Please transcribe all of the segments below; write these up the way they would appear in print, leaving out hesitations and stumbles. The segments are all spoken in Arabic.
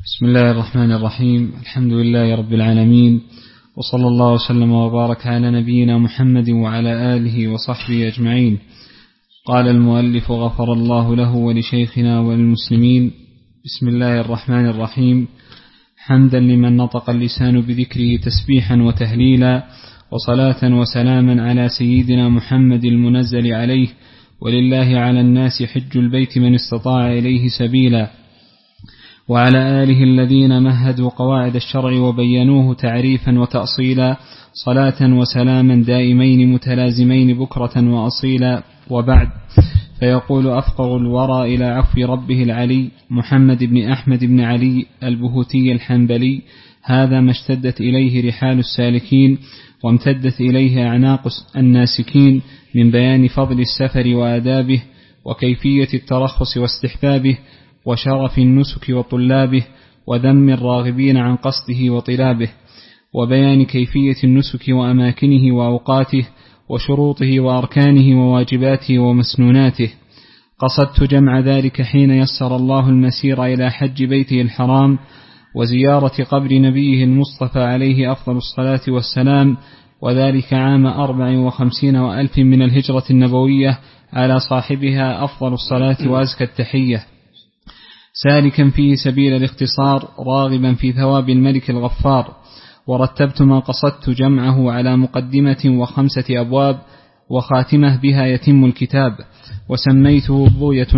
بسم الله الرحمن الرحيم. الحمد لله رب العالمين، وصلى الله وسلم وبارك على نبينا محمد وعلى آله وصحبه أجمعين. قال المؤلف غفر الله له ولشيخنا وللمسلمين. بسم الله الرحمن الرحيم. حمدا لمن نطق اللسان بذكره تسبيحا وتهليلا، وصلاة وسلاما على سيدنا محمد المنزل عليه، ولله على الناس حج البيت من استطاع إليه سبيلا، وعلى آله الذين مهدوا قواعد الشرع وبينوه تعريفا وتأصيلا، صلاة وسلاما دائمين متلازمين بكرة وأصيلا. وبعد، فيقول أفقر الورى إلى عفو ربه العلي محمد بن أحمد بن علي البهوتي الحنبلي: هذا ما اشتدت إليه رحال السالكين، وامتدت إليه أعناق الناسكين، من بيان فضل السفر وآدابه، وكيفية الترخص واستحبابه، وشرف النسك وطلابه، وذم الراغبين عن قصده وطلابه، وبيان كيفية النسك وأماكنه وأوقاته، وشروطه وأركانه وواجباته ومسنوناته. قصدت جمع ذلك حين يسر الله المسير إلى حج بيته الحرام، وزيارة قبر نبيه المصطفى عليه أفضل الصلاة والسلام، وذلك عام 54,000 من الهجرة النبوية، على صاحبها أفضل الصلاة وأزكى التحية، سالكا فيه سبيل الاختصار، راغبا في ثواب الملك الغفار. ورتبت ما قصدت جمعه على مقدمة و5 أبواب، وخاتمه بها يتم الكتاب، وسميته بغية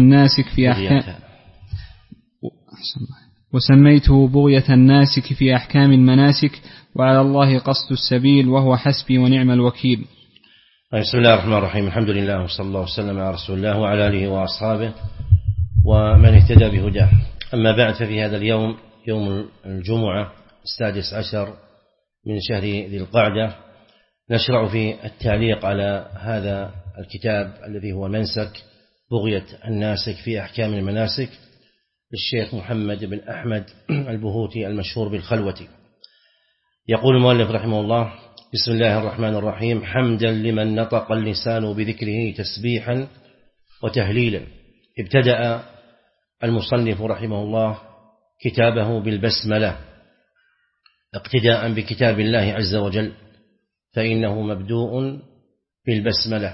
الناسك في أحكام المناسك، وعلى الله قصد السبيل، وهو حسبي ونعم الوكيل. بسم الله الرحمن الرحيم. الحمد لله، وصلى الله وسلم على رسول الله وعلى آله وأصحابه ومن اهتدى بهداه. أما بعد، ففي هذا اليوم، يوم الجمعة 16 من شهر ذي القعدة، نشرع في التعليق على هذا الكتاب الذي هو منسك بغية الناسك في أحكام المناسك للشيخ محمد بن أحمد البهوتي المشهور بالخلوة. يقول المؤلف رحمه الله: بسم الله الرحمن الرحيم. حمدا لمن نطق اللسان بذكره تسبيحا وتهليلا. ابتدأ المصنف رحمه الله كتابه بالبسملة اقتداء بكتاب الله عز وجل، فإنه مبدوء بالبسملة،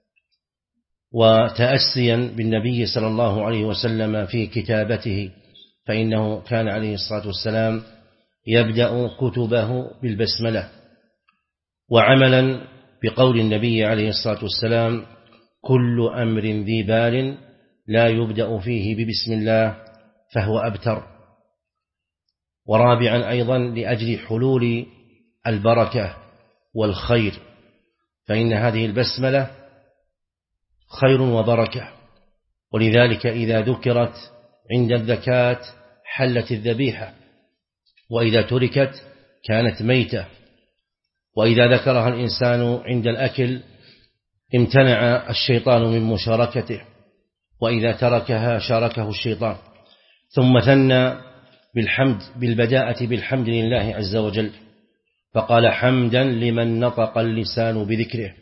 وتأسيا بالنبي صلى الله عليه وسلم في كتابته، فإنه كان عليه الصلاة والسلام يبدأ كتبه بالبسملة، وعملا بقول النبي عليه الصلاة والسلام: كل أمر ذي بال لا يبدأ فيه ببسم الله فهو أبتر. ورابعا أيضا لأجل حلول البركة والخير، فإن هذه البسملة خير وبركة، ولذلك إذا ذكرت عند الزكاة حلت الذبيحة، وإذا تركت كانت ميتة، وإذا ذكرها الإنسان عند الأكل امتنع الشيطان من مشاركته، وإذا تركها شاركه الشيطان. ثم ثنى بالبداءة بالحمد لله عز وجل، فقال: حمدا لمن نطق اللسان بذكره.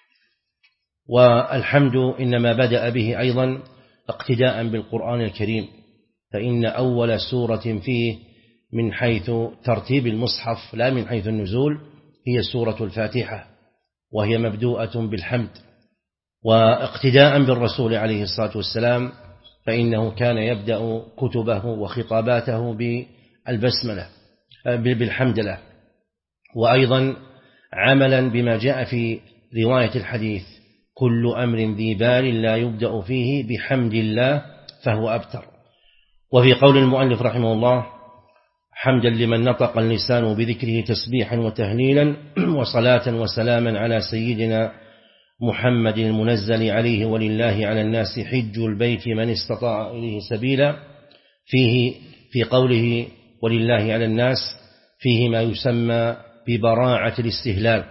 والحمد إنما بدأ به أيضا اقتداء بالقرآن الكريم، فإن أول سورة فيه من حيث ترتيب المصحف لا من حيث النزول هي سورة الفاتحة، وهي مبدوءة بالحمد. واقتداء بالرسول عليه الصلاة والسلام، فإنه كان يبدأ كتبه وخطاباته بالبسملة بالحمدلله. وأيضا عملا بما جاء في رواية الحديث: كل أمر ذي بال لا يبدأ فيه بحمد الله فهو أبتر. وفي قول المؤلف رحمه الله: حمدا لمن نطق اللسان بذكره تسبيحا وتهليلا، وصلاة وسلاما على سيدنا محمد المنزل عليه، ولله على الناس حج البيت من استطاع إليه سبيلا. في قوله ولله على الناس فيه ما يسمى ببراعة الاستهلال،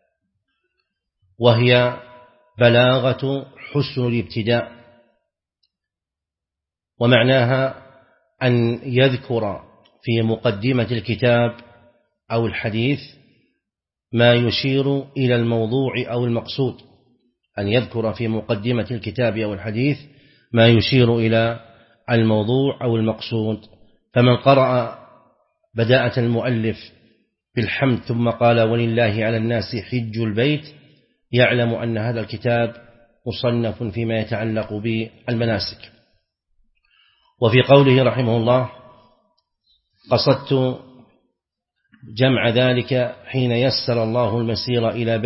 وهي بلاغة حسن الابتداء، ومعناها أن يذكر في مقدمة الكتاب أو الحديث ما يشير إلى الموضوع أو المقصود، أن يذكر في مقدمة الكتاب أو الحديث ما يشير إلى الموضوع أو المقصود. فمن قرأ بداءة المؤلف بالحمد ثم قال ولله على الناس حج البيت يعلم أن هذا الكتاب مصنف فيما يتعلق بالمناسك. وفي قوله رحمه الله قصدت جمع ذلك حين يسر الله المسير إلى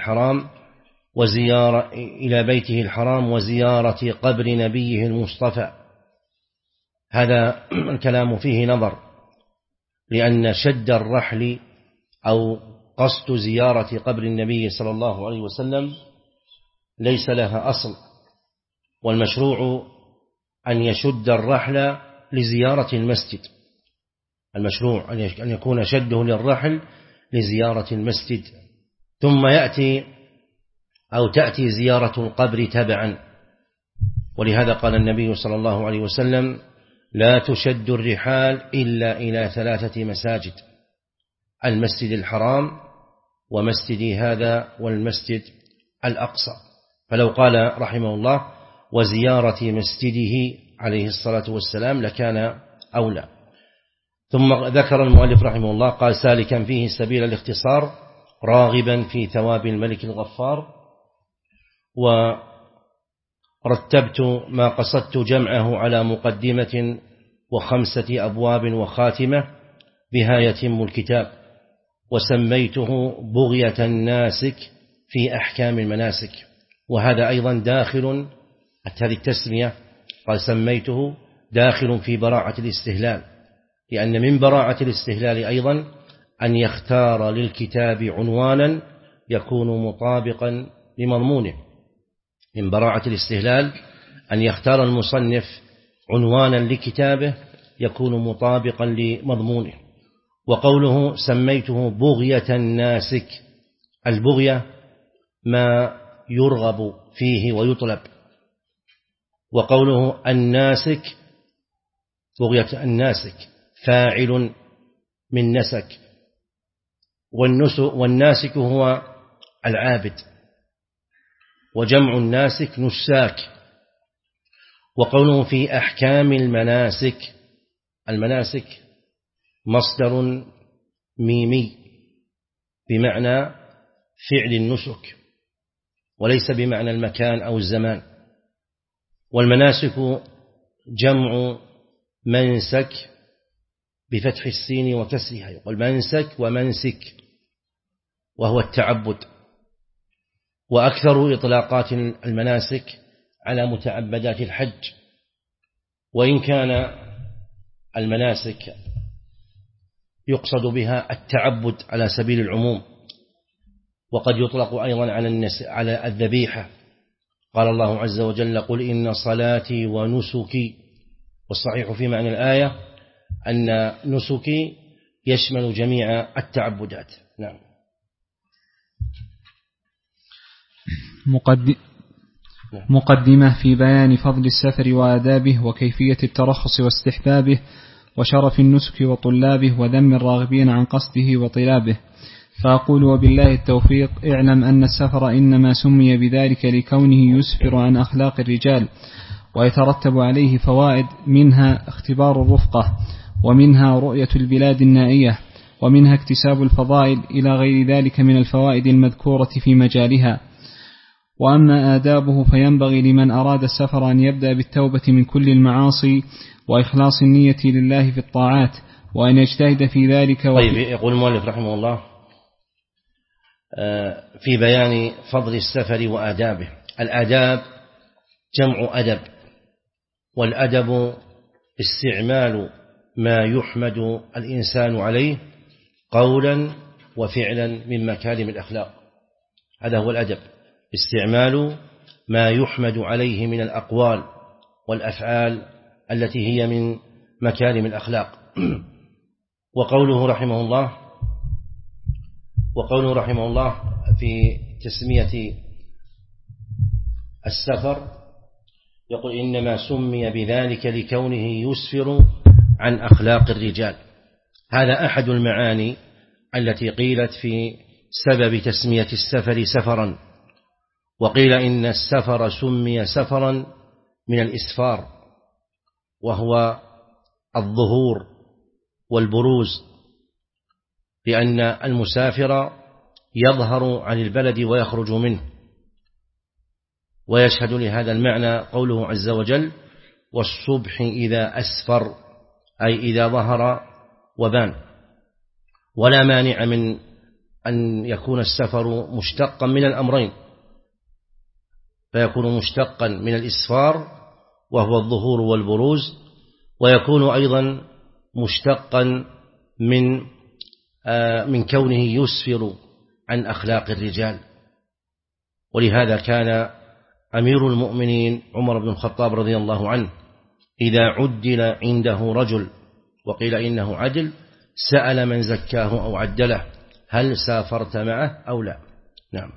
بيته الحرام وزيارة قبر نبيه المصطفى. هذا الكلام فيه نظر، لأن شد الرحل أو قصد زيارة قبر النبي صلى الله عليه وسلم ليس لها أصل، والمشروع أن يشد الرحل لزيارة المسجد، المشروع أن يكون شده للرحل لزيارة المسجد، ثم تأتي زيارة القبر تبعا. ولهذا قال النبي صلى الله عليه وسلم لا تشد الرحال إلا إلى 3 مساجد: المسجد الحرام ومسجدي هذا والمسجد الأقصى. فلو قال رحمه الله وزيارة مسجده عليه الصلاة والسلام لكان أولى. ثم ذكر المؤلف رحمه الله قال سالكا فيه سبيل الاختصار راغبا في ثواب الملك الغفار. ورتبت ما قصدت جمعه على مقدمة و5 أبواب وخاتمة بها يتم الكتاب، وسميته بغية الناسك في أحكام المناسك. وهذا أيضا داخل، هذه التسمية قال سميته داخل في براعة الاستهلال، لأن من براعة الاستهلال أيضا أن يختار للكتاب عنوانا يكون مطابقا لمضمونه. من براعة الاستهلال أن يختار المصنف عنوانا لكتابه يكون مطابقا لمضمونه. وقوله سميته بغية الناسك، البغية ما يرغب فيه ويطلب. وقوله الناسك بغية الناسك فاعل من نسك، والناسك هو العابد، وجمع الناسك نساك. وقوله في أحكام المناسك، المناسك مصدر ميمي بمعنى فعل النسك وليس بمعنى المكان أو الزمان. والمناسك جمع منسك بفتح السين وكسرها، يقول منسك ومنسك، وهو التعبد. وأكثر إطلاقات المناسك على متعبدات الحج، وإن كان المناسك يقصد بها التعبد على سبيل العموم، وقد يطلق أيضا على الذبيحة. قال الله عز وجل قل إن صلاتي ونسكي، والصحيح في معنى الآية أن نسكي يشمل جميع التعبدات. نعم. مقدمة في بيان فضل السفر وآدابه وكيفية الترخص واستحبابه وشرف النسك وطلابه وذم الراغبين عن قصده وطلابه. فأقول وبالله التوفيق اعلم أن السفر إنما سمي بذلك لكونه يسفر عن أخلاق الرجال، ويترتب عليه فوائد، منها اختبار الرفقة، ومنها رؤية البلاد النائية، ومنها اكتساب الفضائل، إلى غير ذلك من الفوائد المذكورة في مجالها. وأما آدابه فينبغي لمن أراد السفر أن يبدأ بالتوبة من كل المعاصي وإخلاص النية لله في الطاعات، وأن يجتهد في ذلك. طيب، يقول المؤلف رحمه الله في بيان فضل السفر وآدابه. الآداب جمع أدب، والأدب استعمال ما يحمد الإنسان عليه قولا وفعلا من مكارم الأخلاق. هذا هو الأدب، استعمال ما يحمد عليه من الأقوال والأفعال التي هي من مكارم الأخلاق. وقوله رحمه الله في تسمية السفر يقول إنما سمي بذلك لكونه يسفر عن أخلاق الرجال. هذا أحد المعاني التي قيلت في سبب تسمية السفر سفرا. وقيل إن السفر سمي سفرا من الإسفار، وهو الظهور والبروز، لأن المسافر يظهر عن البلد ويخرج منه. ويشهد لهذا المعنى قوله عز وجل: والصبح إذا أسفر، أي إذا ظهر وبان. ولا مانع من أن يكون السفر مشتقا من الأمرين، فيكون مشتقا من الإسفار وهو الظهور والبروز، ويكون أيضا مشتقا من كونه يسفر عن أخلاق الرجال. ولهذا كان أمير المؤمنين عمر بن الخطاب رضي الله عنه إذا عدل عنده رجل وقيل إنه عدل سأل من زكاه أو عدله: هل سافرت معه أو لا؟ نعم.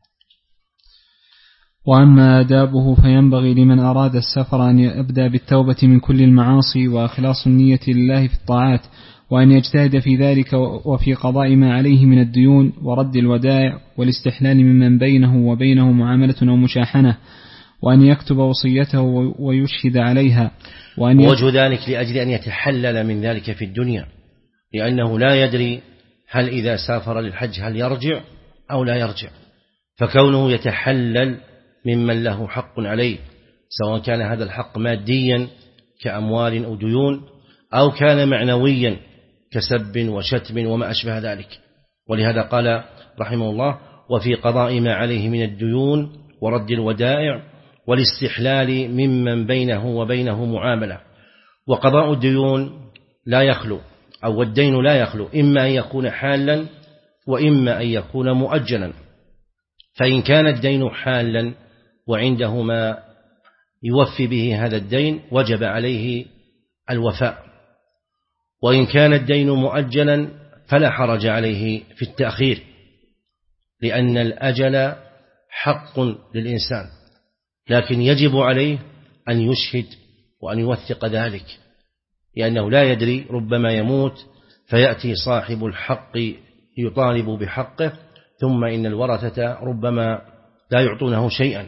وأما آدابه فينبغي لمن أراد السفر أن يبدأ بالتوبة من كل المعاصي وإخلاص النية لله في الطاعات، وأن يجتهد في ذلك وفي قضاء ما عليه من الديون ورد الودائع والاستحلال ممن بينه وبينه معاملة أو مشاحنة، وأن يكتب وصيته ويشهد عليها، وجه ذلك لأجل أن يتحلل من ذلك في الدنيا، لأنه لا يدري هل إذا سافر للحج هل يرجع أو لا يرجع، فكونه يتحلل ممن له حق عليه، سواء كان هذا الحق ماديا كأموال أو ديون، أو كان معنويا كسب وشتم وما أشبه ذلك. ولهذا قال رحمه الله: وفي قضاء ما عليه من الديون ورد الودائع والاستحلال ممن بينه وبينه معاملة. وقضاء الديون لا يخلو، أو الدين لا يخلو، إما أن يكون حالا وإما أن يكون مؤجلا. فإن كان الدين حالا وعنده ما يوفي به هذا الدين وجب عليه الوفاء، وإن كان الدين مؤجلا فلا حرج عليه في التأخير، لأن الأجل حق للإنسان، لكن يجب عليه أن يشهد وأن يوثق ذلك، لأنه لا يدري، ربما يموت فيأتي صاحب الحق يطالب بحقه، ثم إن الورثة ربما لا يعطونه شيئا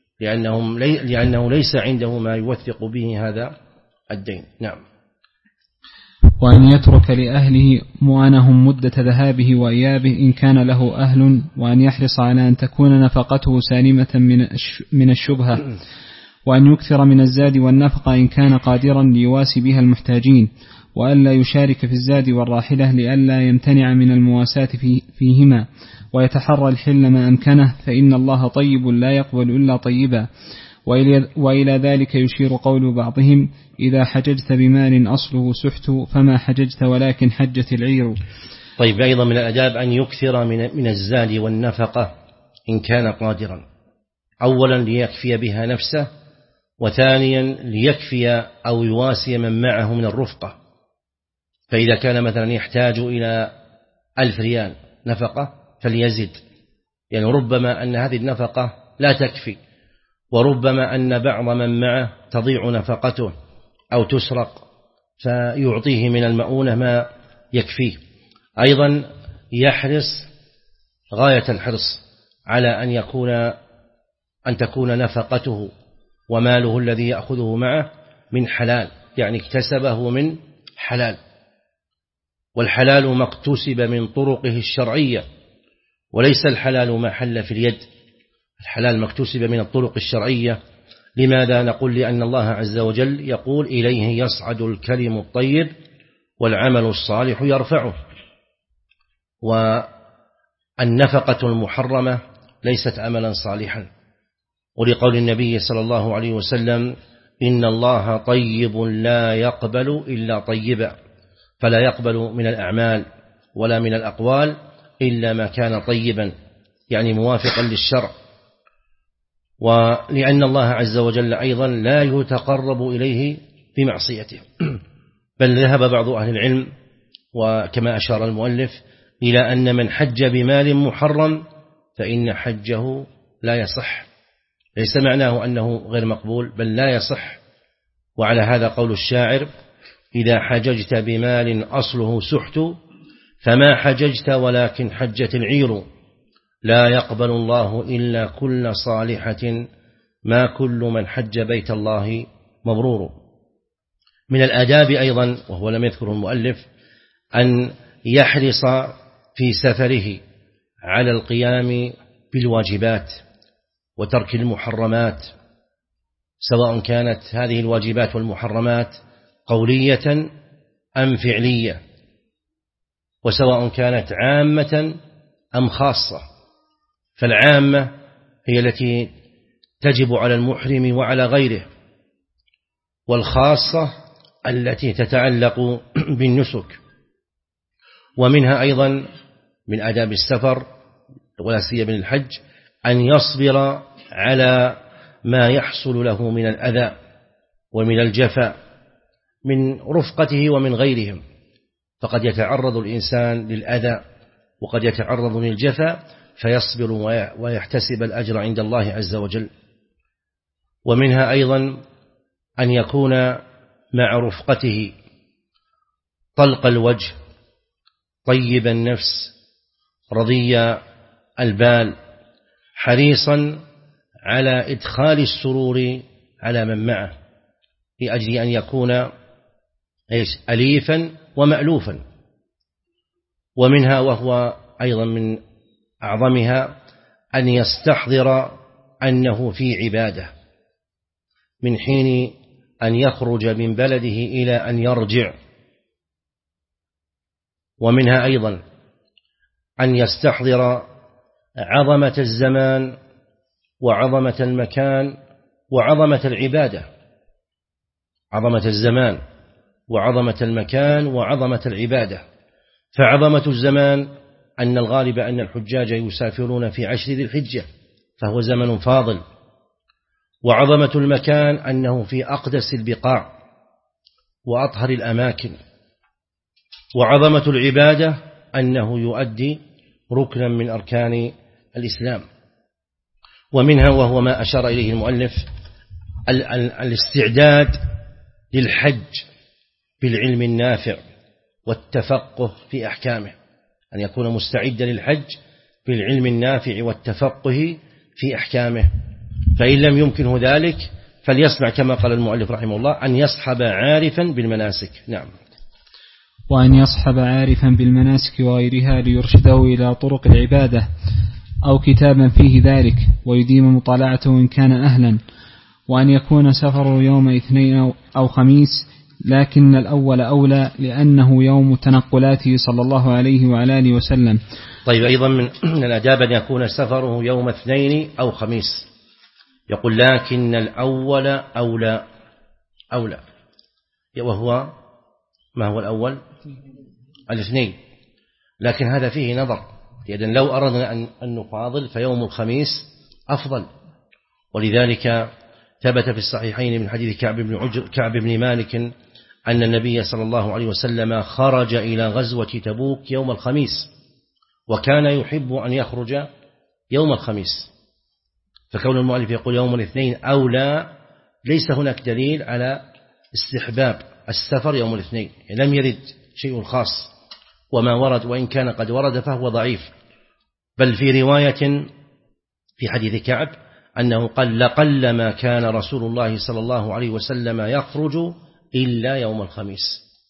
لأنه ليس عنده ما يوثق به هذا الدين. نعم. وأن يترك لأهله مؤانهم مدة ذهابه وإيابه إن كان له أهل، وأن يحرص على أن تكون نفقته سالمة من الشبهة، وأن يكثر من الزاد والنفقة إن كان قادرا ليواسي بها المحتاجين، وألا يشارك في الزاد والراحلة لئلا يمتنع من المواساة فيهما، ويتحرى الحل ما أمكنه، فإن الله طيب لا يقبل إلا طيبا. وإلى ذلك يشير قول بعضهم: إذا حججت بمال أصله سحت فما حججت ولكن حجت العير. طيب، أيضا من الأداب أن يكثر من الزاد والنفقة إن كان قادرا، أولا ليكفي بها نفسه، وثانيا ليكفي أو يواسي من معه من الرفقة. فإذا كان مثلا يحتاج إلى 1000 ريال نفقة فليزد، يعني ربما أن هذه النفقة لا تكفي، وربما أن بعض من معه تضيع نفقته أو تسرق، فيعطيه من المؤونة ما يكفيه. أيضا يحرص غاية الحرص على أن تكون نفقته وماله الذي يأخذه معه من حلال، يعني اكتسبه من حلال، والحلال ما اكتسب من طرقه الشرعية، وليس الحلال ما حل في اليد، الحلال ما اكتسب من الطرق الشرعية. لماذا نقول؟ لأن الله عز وجل يقول: إليه يصعد الكلم الطيب والعمل الصالح يرفعه. والنفقة المحرمة ليست عملا صالحا، ولقول النبي صلى الله عليه وسلم: إن الله طيب لا يقبل إلا طيبا، فلا يقبل من الأعمال ولا من الأقوال إلا ما كان طيبا، يعني موافقا للشرع. ولأن الله عز وجل أيضا لا يتقرب إليه بمعصيته، بل ذهب بعض أهل العلم وكما أشار المؤلف إلى أن من حج بمال محرم فإن حجه لا يصح، ليس معناه أنه غير مقبول، بل لا يصح. وعلى هذا قول الشاعر: إذا حججت بمال أصله سحت فما حججت ولكن حجت العير، لا يقبل الله إلا كل صالحة، ما كل من حج بيت الله مبرور. من الآداب أيضا، وهو لم يذكره المؤلف، أن يحرص في سفره على القيام بالواجبات وترك المحرمات، سواء كانت هذه الواجبات والمحرمات قولية أم فعلية، وسواء كانت عامة أم خاصة. فالعامة هي التي تجب على المحرم وعلى غيره، والخاصة التي تتعلق بالنسك. ومنها أيضا من آداب السفر ولا سيما الحج أن يصبر على ما يحصل له من الأذى ومن الجفاء من رفقته ومن غيرهم، فقد يتعرض الإنسان للأذى وقد يتعرض للجفاء فيصبر ويحتسب الأجر عند الله عز وجل. ومنها أيضا أن يكون مع رفقته طلق الوجه طيب النفس رضي البال، حريصا على إدخال السرور على من معه لأجل أن يكون أليفا ومألوفا. ومنها وهو أيضا من أعظمها أن يستحضر أنه في عبادة من حين أن يخرج من بلده إلى أن يرجع. ومنها أيضا أن يستحضر عظمة الزمان وعظمة المكان وعظمة العبادة، عظمة الزمان وعظمة المكان وعظمة العبادة. فعظمة الزمان أن الغالب أن الحجاج يسافرون في 10 ذي الحجة فهو زمن فاضل، وعظمة المكان أنه في أقدس البقاع وأطهر الأماكن، وعظمة العبادة أنه يؤدي ركنا من أركان الإسلام. ومنها وهو ما أشار إليه المؤلف الاستعداد للحج بالعلم النافع والتفقه في أحكامه، أن يكون مستعدا للحج بالعلم النافع والتفقه في أحكامه. فإن لم يمكنه ذلك فليصنع كما قال المؤلف رحمه الله أن يصحب عارفا بالمناسك. نعم. وأن يصحب عارفا بالمناسك وغيرها ليرشده إلى طرق العبادة أو كتابا فيه ذلك ويديم مطالعته إن كان أهلا. وأن يكون سفره يوم اثنين أو خميس، لكن الأول أولى لأنه يوم تنقلاته صلى الله عليه وعلى آله وسلم. طيب، أيضا من الآداب أن يكون سفره يوم اثنين أو خميس. يقول لكن الأول أولى، وهو ما هو الأول؟ الاثنين. لكن هذا فيه نظر، لأن لو أردنا أن نفاضل فيوم الخميس أفضل. ولذلك ثبت في الصحيحين من حديث كعب بن مالك أن النبي صلى الله عليه وسلم خرج إلى غزوة تبوك يوم الخميس، وكان يحب أن يخرج يوم الخميس. فكون المؤلف يقول يوم الاثنين أولى ليس هناك دليل على استحباب السفر يوم الاثنين، لم يرد شيء خاص، وما ورد وإن كان قد ورد فهو ضعيف. بل في رواية في حديث كعب أنه قال لقلما كان رسول الله صلى الله عليه وسلم يخرج إلا يوم الخميس.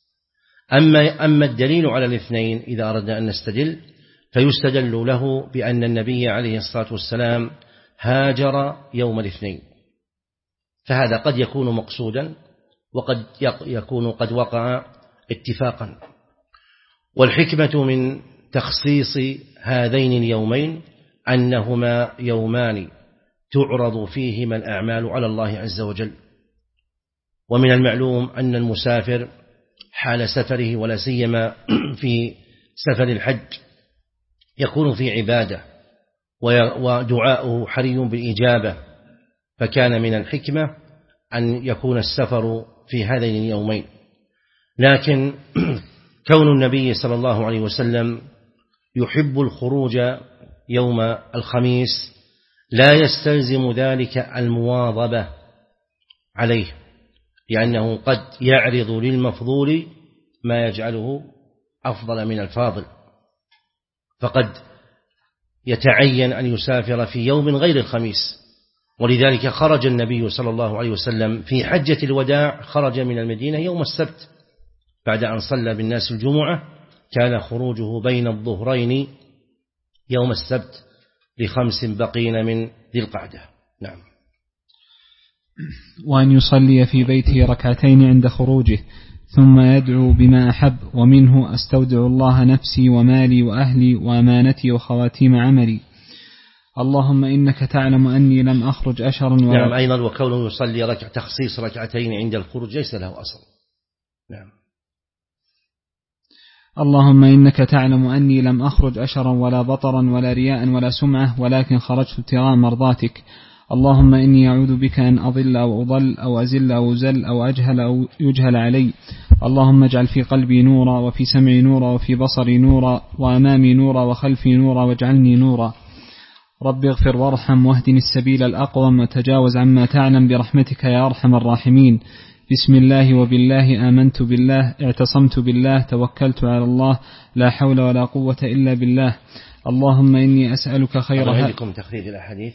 أما الدليل على الاثنين إذا أردنا أن نستدل فيستدل له بأن النبي عليه الصلاة والسلام هاجر يوم الاثنين، فهذا قد يكون مقصودا وقد يكون قد وقع اتفاقا. والحكمة من تخصيص هذين اليومين أنهما يومان تعرض فيهما الأعمال على الله عز وجل. ومن المعلوم أن المسافر حال سفره ولا سيما في سفر الحج يكون في عبادة ودعاؤه حري بالإجابة، فكان من الحكمة أن يكون السفر في هذين اليومين. لكن كون النبي صلى الله عليه وسلم يحب الخروج يوم الخميس لا يستلزم ذلك المواظبة عليه، لأنه قد يعرض للمفضول ما يجعله أفضل من الفاضل، فقد يتعين أن يسافر في يوم غير الخميس. ولذلك خرج النبي صلى الله عليه وسلم في حجة الوداع، خرج من المدينة يوم السبت بعد أن صلى بالناس الجمعة، كان خروجه بين الظهرين يوم السبت ل5 بقين من ذي القعدة. نعم. وأن يصلي في بيته ركعتين عند خروجه ثم يدعو بما أحب، ومنه: أستودع الله نفسي ومالي وأهلي وأمانتي وخواتيم عملي. اللهم إنك تعلم أني لم أخرج أشرا نعم. أيضا وكونه يصلي تخصيص ركعتين عند الخروج ليس له أصل. نعم. اللهم إنك تعلم أني لم أخرج أشرا ولا بطرا ولا رياء ولا سمعة، ولكن خرجت ابتغاء مرضاتك. اللهم إني أعوذ بك أن أضل أو أضل أو أزل أو أزل أو أجهل أو يجهل علي. اللهم اجعل في قلبي نورا، وفي سمعي نورا، وفي بصري نورا، وأمامي نورا، وخلفي نورا، واجعلني نورا. رب اغفر وارحم واهدني السبيل الأقوم، وتجاوز عما تعلم برحمتك يا أرحم الراحمين. بسم الله وبالله آمنت بالله، اعتصمت بالله، توكلت على الله، لا حول ولا قوة إلا بالله. اللهم إني أسألك خير عندكم تخريج الأحاديث؟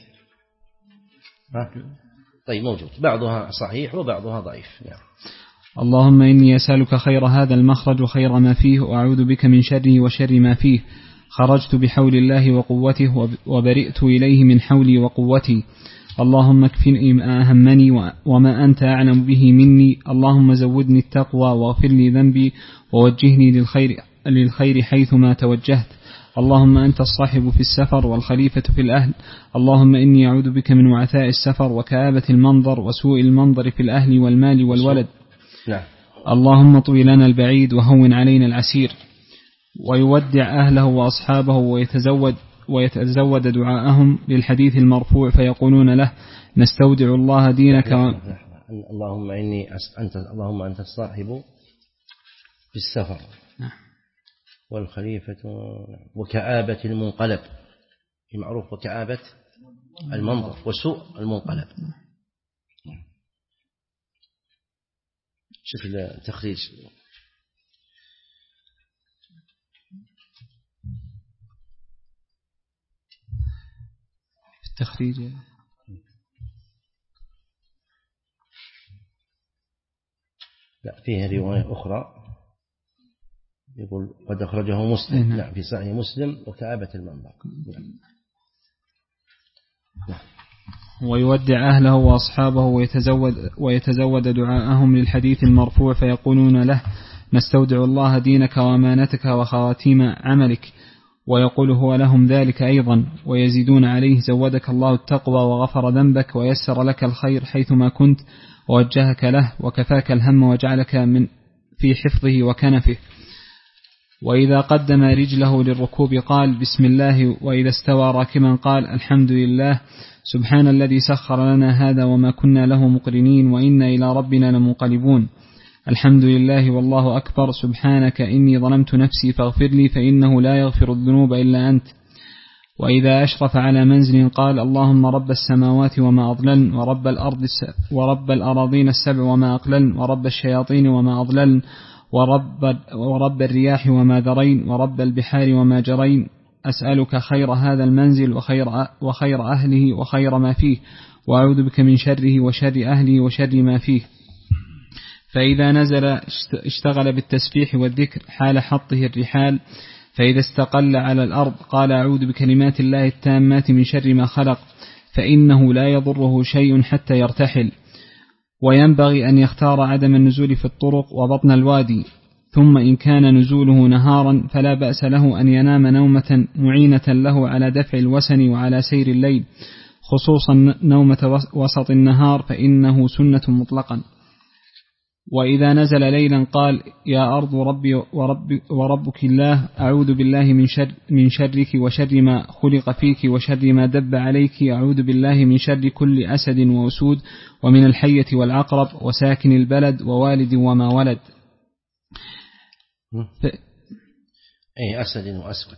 طيب موجود، بعضها صحيح وبعضها ضعيف. يعني. اللهم إني أسألك خير هذا المخرج وخير ما فيه، وأعوذ بك من شره وشر ما فيه. خرجت بحول الله وقوته، وبرئت إليه من حولي وقوتي. اللهم اكفني ما أهمني وما أنت أعلم به مني. اللهم زودني التقوى واغفر لي ذنبي، ووجهني للخير حيثما توجهت. اللهم أنت الصاحب في السفر والخليفة في الأهل. اللهم إني أعوذ بك من وعثاء السفر وكآبة المنظر وسوء المنظر في الأهل والمال والولد. نعم. اللهم طوي لنا البعيد وهون علينا العسير. ويودع أهله وأصحابه ويتزود دعاءهم للحديث المرفوع فيقولون له: نستودع الله دينك. اللهم أنت الصاحب في السفر والخليفة وكآبة المنقلب، معروف، وكآبة المنظر وسوء المنقلب. شوف التخريج. التخريج لا، فيه رواية أخرى يقول قد أخرجه مسلم. نعم، في صحيح مسلم وكآبة المنظر. نعم. ويودع أهله وأصحابه ويتزود دعاءهم للحديث المرفوع فيقولون له: نستودع الله دينك وأمانتك وخواتيم عملك. ويقول هو لهم ذلك أيضا، ويزيدون عليه: زودك الله التقوى وغفر ذنبك ويسر لك الخير حيثما كنت ووجهك له وكفاك الهم وجعلك في حفظه وكنفه. وإذا قدم رجله للركوب قال: بسم الله. وإذا استوى راكبا قال: الحمد لله، سبحان الذي سخر لنا هذا وما كنا له مقرنين وإنا إلى ربنا لمنقلبون. الحمد لله والله أكبر، سبحانك إني ظلمت نفسي فاغفر لي فإنه لا يغفر الذنوب إلا أنت. وإذا أشرف على منزل قال: اللهم رب السماوات وما أضللن، ورب الأراضين السبع وما أقللن، ورب الشياطين وما أضللن، ورب الرياح وما ذرين، ورب البحار وما جرين. أسألك خير هذا المنزل وخير أهله وخير ما فيه، وأعوذ بك من شره وشر أهله وشر ما فيه. فإذا نزل اشتغل بالتسبيح والذكر حال حطه الرحال. فإذا استقل على الأرض قال: أعوذ بكلمات الله التامات من شر ما خلق، فإنه لا يضره شيء حتى يرتحل. وينبغي أن يختار عدم النزول في الطرق وبطن الوادي. ثم إن كان نزوله نهارا فلا بأس له أن ينام نومة معينة له على دفع الوسن وعلى سير الليل، خصوصا نومة وسط النهار فإنه سنة مطلقا. وإذا نزل ليلا قال: يا أرض ربي وربك الله، أعوذ بالله من شرك وشر ما خلق فيك وشر ما دب عليك. أعوذ بالله من شر كل أسد وأسود ومن الحية والعقرب وساكن البلد ووالد وما ولد. أي أسد وأسود.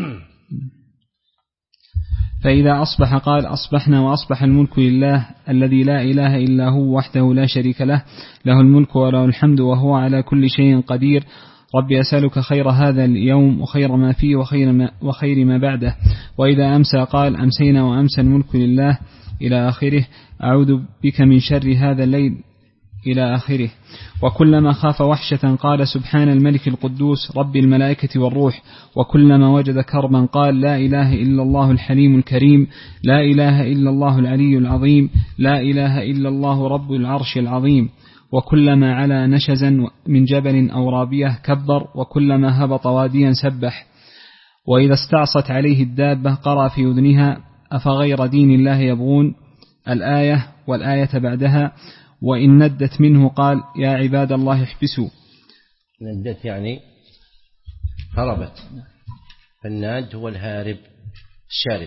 فإذا أصبح قال: أصبحنا وأصبح الملك لله الذي لا إله إلا هو وحده لا شريك له، له الملك وله الحمد وهو على كل شيء قدير. ربي أسألك خير هذا اليوم وخير ما فيه وخير ما بعده. وإذا أمسى قال: أمسينا وأمسى الملك لله إلى آخره. أعوذ بك من شر هذا الليل إلى آخره. وكلما خاف وحشة قال سبحان الملك القدوس رب الملائكة والروح. وكلما وجد كربا قال لا إله إلا الله الحليم الكريم، لا إله إلا الله العلي العظيم، لا إله إلا الله رب العرش العظيم. وكلما علا نشزا من جبل أو رابية كبر، وكلما هبط واديا سبح. وإذا استعصت عليه الدابة قرأ في أذنها أفغير دين الله يبغون الآية والآية بعدها. وإن ندت منه قال يا عباد الله احبسوا. ندت يعني هربت، فالناد هو الهارب الشارد.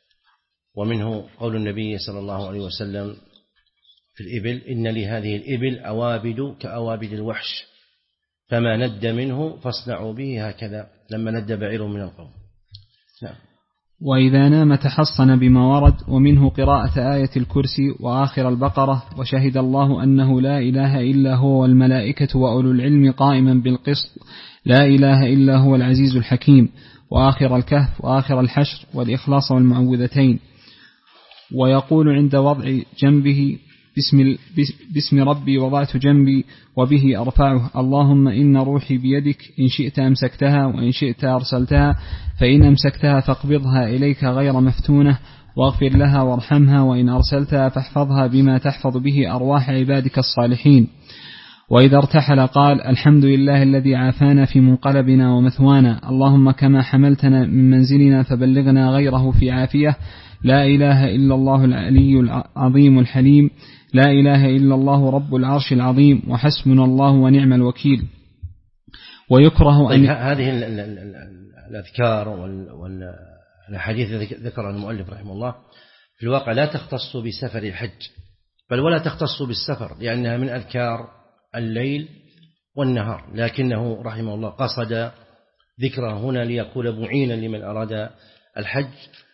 ومنه قول النبي صلى الله عليه وسلم في الإبل إن لهذه الإبل أوابد كأوابد الوحش فما ند منه فاصنعوا به هكذا، لما ند بعير من القوم. نعم. وإذا نام تحصن بما ورد، ومنه قراءة آية الكرسي وآخر البقرة وشهد الله أنه لا إله إلا هو والملائكة وأولو العلم قائما بالقسط لا إله إلا هو العزيز الحكيم، وآخر الكهف وآخر الحشر والإخلاص والمعوذتين. ويقول عند وضع جنبه باسم ربي وضعت جنبي وبه أرفعه، اللهم إن روحي بيدك إن شئت أمسكتها وإن شئت أرسلتها، فإن أمسكتها فاقبضها إليك غير مفتونة واغفر لها وارحمها، وإن أرسلتها فاحفظها بما تحفظ به أرواح عبادك الصالحين. وإذا ارتحل قال الحمد لله الذي عافانا في منقلبنا ومثوانا، اللهم كما حملتنا من منزلنا فبلغنا غيره في عافية، لا إله إلا الله العلي العظيم الحليم، لا إله إلا الله رب العرش العظيم، وحسبنا الله ونعم الوكيل. ويكره طيب هذه الأذكار والحديث ذكر المؤلف رحمه الله في الواقع لا تختص بسفر الحج، بل ولا تختص بالسفر، لأنها من أذكار الليل والنهار، لكنه رحمه الله قصد ذكرها هنا ليكون معينا لمن أراد الحج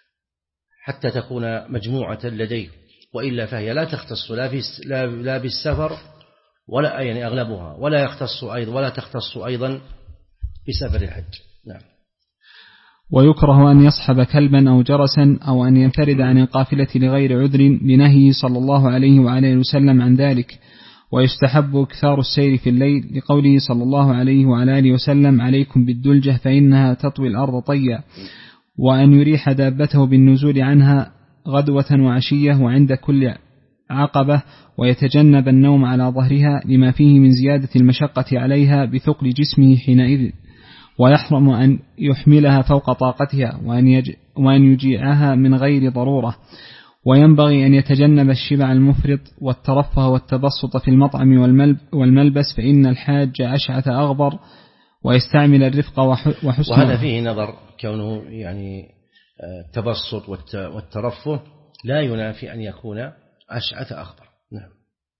حتى تكون مجموعة لديه، وإلا فهي لا تختص لا بالسفر ولا يعني أغلبها ولا تختص أيضا بسفر الحج. نعم. ويكره أن يصحب كلبا أو جرسا أو أن ينفرد عن القافلة لغير عذر لنهي صلى الله عليه وعليه وسلم عن ذلك. ويستحب إكثار السير في الليل لقوله صلى الله عليه وعلى آله وسلم عليكم بالدلجة فإنها تطوي الأرض طيا. وأن يريح دابته بالنزول عنها غدوة وعشية وعند كل عقبة، ويتجنب النوم على ظهرها لما فيه من زيادة المشقة عليها بثقل جسمه حينئذ، ويحرم أن يحملها فوق طاقتها وأن يجيعها من غير ضرورة. وينبغي أن يتجنب الشبع المفرط والترفه والتبسط في المطعم والملبس، فإن الحاج أشعث أغبر، ويستعمل الرفق وحسن. وهذا فيه نظر، كونه يعني التبسط والترفه لا ينافي أن يكون أشعث أغبر. نعم.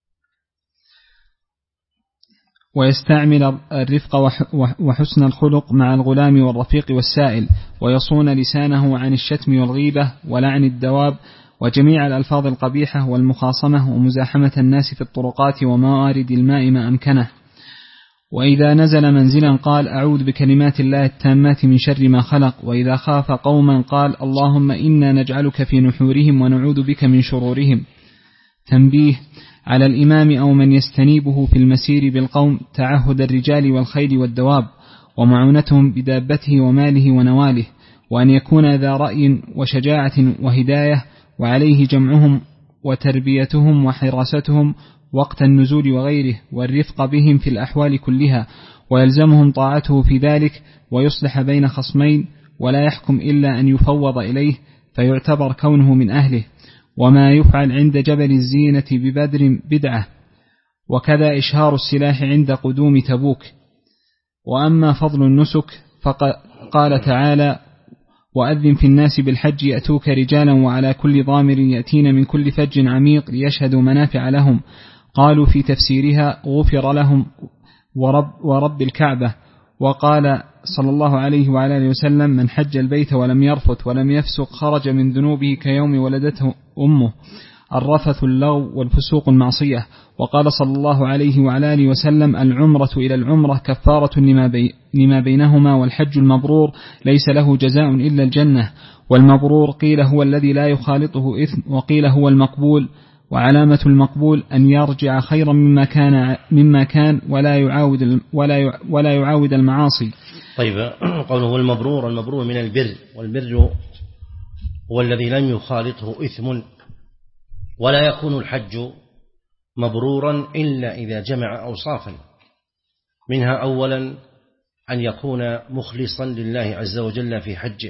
ويستعمل الرفق وحسن الخلق مع الغلام والرفيق والسائل، ويصون لسانه عن الشتم والغيبة ولعن الدواب وجميع الألفاظ القبيحة والمخاصمة ومزاحمة الناس في الطرقات وموارد الماء ما أمكنه. وإذا نزل منزلا قال أعوذ بكلمات الله التامات من شر ما خلق. وإذا خاف قوما قال اللهم إنا نجعلك في نحورهم ونعوذ بك من شرورهم. تنبيه على الإمام أو من يستنيبه في المسير بالقوم تعهد الرجال والخيل والدواب ومعونتهم بدابته وماله ونواله، وأن يكون ذا رأي وشجاعة وهداية، وعليه جمعهم وتربيتهم وحراستهم وقت النزول وغيره، والرفق بهم في الأحوال كلها، ويلزمهم طاعته في ذلك، ويصلح بين خصمين ولا يحكم إلا أن يفوض إليه فيعتبر كونه من أهله. وما يفعل عند جبل الزينة ببدر بدعة، وكذا إشهار السلاح عند قدوم تبوك. وأما فضل النسك فقال تعالى وأذن في الناس بالحج يأتوك رجالا وعلى كل ضامر يأتين من كل فج عميق ليشهدوا منافع لهم. قالوا في تفسيرها غفر لهم ورب الكعبة. وقال صلى الله عليه وعلى آله وسلم من حج البيت ولم يرفث ولم يفسق خرج من ذنوبه كيوم ولدته أمه. الرفث اللغو والفسوق المعصية. وقال صلى الله عليه وعلى آله وسلم العمرة إلى العمرة كفارة لما بينهما، والحج المبرور ليس له جزاء إلا الجنة. والمبرور قيل هو الذي لا يخالطه إثم، وقيل هو المقبول، وعلامة المقبول أن يرجع خيرا مما كان ولا يعاود المعاصي. طيب، قوله المبرور من البر، والبر هو الذي لم يخالطه إثم، ولا يكون الحج مبرورا إلا إذا جمع أوصافا، منها أولا أن يكون مخلصا لله عز وجل في حجه،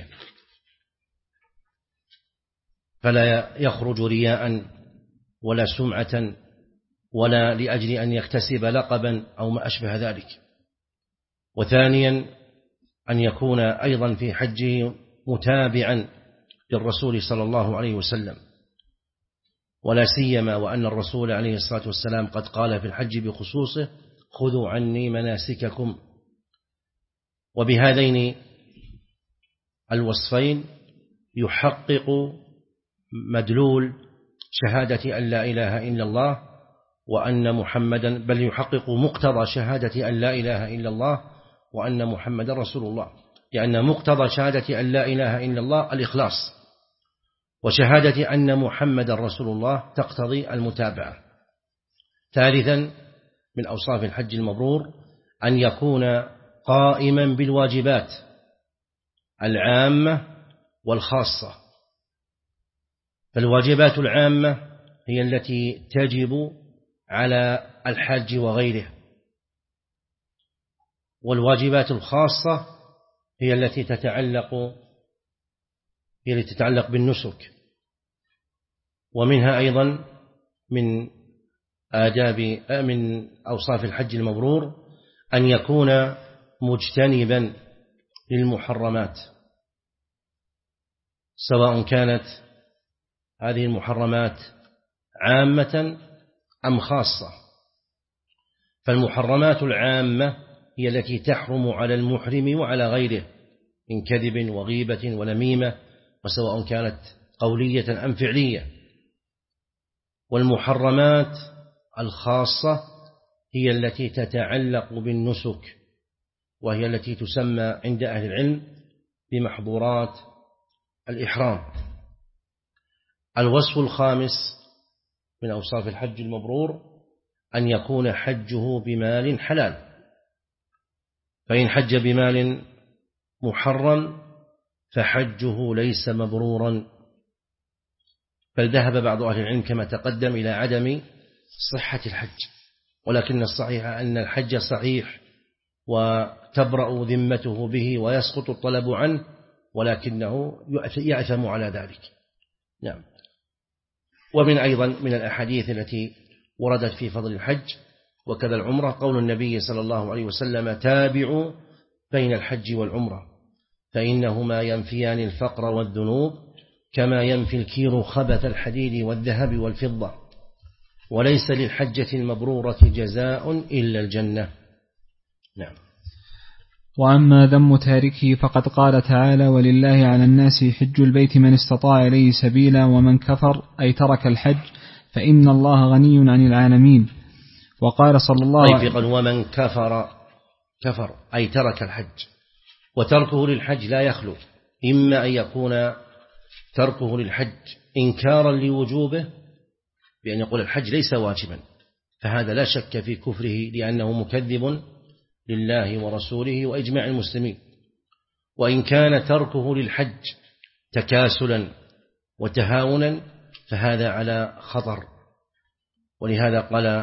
فلا يخرج رياء ولا سمعة ولا لأجل أن يكتسب لقبا أو ما أشبه ذلك. وثانيا أن يكون أيضا في حجه متابعا للرسول صلى الله عليه وسلم، ولا سيما وأن الرسول عليه الصلاة والسلام قد قال في الحج بخصوصه: خذوا عني مناسككم. وبهذين الوصفين يحقق مدلول شهادة أن لا إله إلا الله وأن محمدا، بل يحقق مقتضى شهادة أن لا إله إلا الله وأن محمدا رسول الله، لأن مقتضى شهادة أن لا إله إلا الله الإخلاص، وشهادة أن محمدا رسول الله تقتضي المتابعة. ثالثا من أوصاف الحج المبرور أن يكون قائما بالواجبات العامة والخاصة. فالواجبات العامة هي التي تجب على الحج وغيره، والواجبات الخاصة هي التي تتعلق بالنسك. ومنها أيضا من أوصاف الحج المبرور أن يكون مجتنبا للمحرمات، سواء كانت هذه المحرمات عامة أم خاصة. فالمحرمات العامة هي التي تحرم على المحرم وعلى غيره من كذب وغيبة ونميمة، وسواء كانت قولية أم فعلية. والمحرمات الخاصة هي التي تتعلق بالنسك، وهي التي تسمى عند أهل العلم بمحظورات الإحرام. الوصف الخامس من أوصاف الحج المبرور أن يكون حجه بمال حلال، فإن حج بمال محرم فحجه ليس مبرورا، بل ذهب بعض أهل العلم كما تقدم إلى عدم صحة الحج، ولكن الصحيح أن الحج صحيح وتبرأ ذمته به ويسقط الطلب عنه، ولكنه يأثم على ذلك. نعم. ومن أيضا من الأحاديث التي وردت في فضل الحج وكذا العمرة قول النبي صلى الله عليه وسلم: تابعوا بين الحج والعمرة فإنهما ينفيان الفقر والذنوب كما ينفي الكير خبث الحديد والذهب والفضة، وليس للحجة المبرورة جزاء إلا الجنة. نعم. وأما ذم تاركه فقد قال تعالى: ولله على الناس حج البيت من استطاع إليه سبيلا ومن كفر أي ترك الحج فإن الله غني عن العالمين. وقال صلى الله عليه وسلم: ومن كفر أي ترك الحج. وتركه للحج لا يخلو، إما أن يكون تركه للحج إنكارا لوجوبه بأن يقول الحج ليس واجبا، فهذا لا شك في كفره لأنه مكذب لله ورسوله وإجماع المسلمين. وإن كان تركه للحج تكاسلا وتهاونا فهذا على خطر. ولهذا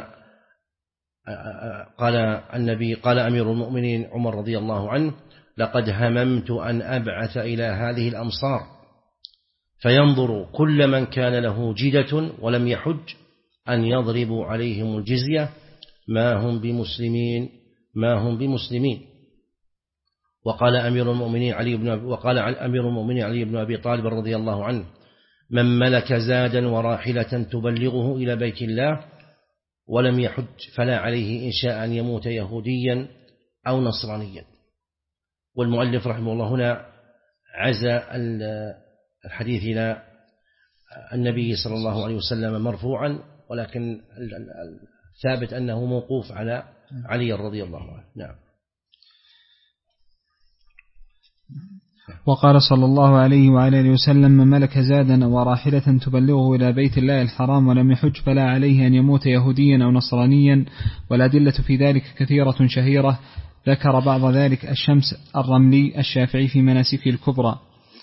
قال أمير المؤمنين عمر رضي الله عنه: لقد هممت أن أبعث إلى هذه الأمصار فينظر كل من كان له جدة ولم يحج أن يضربوا عليهم الجزية ما هم بمسلمين. وقال أمير المؤمنين علي بن أبي طالب رضي الله عنه: من ملك زادا وراحلة تبلغه إلى بيت الله ولم يحج فلا عليه إن شاء أن يموت يهوديا أو نصرانيا. والمؤلف رحمه الله هنا عزى الحديث إلى النبي صلى الله عليه وسلم مرفوعا، ولكن ثابت أنه موقوف على علي رضي الله عنه. نعم. وقال صلى الله عليه وعلى آله وسلم: من ملك زادا وراحلة تبلغه إلى بيت الله الحرام ولم يحج فلا عليه أن يموت يهوديا أو نصرانيا. والأدلة في ذلك كثيرة شهيرة، ذكر بعض ذلك الشمس الرملي الشافعي في مناسكه الكبرى.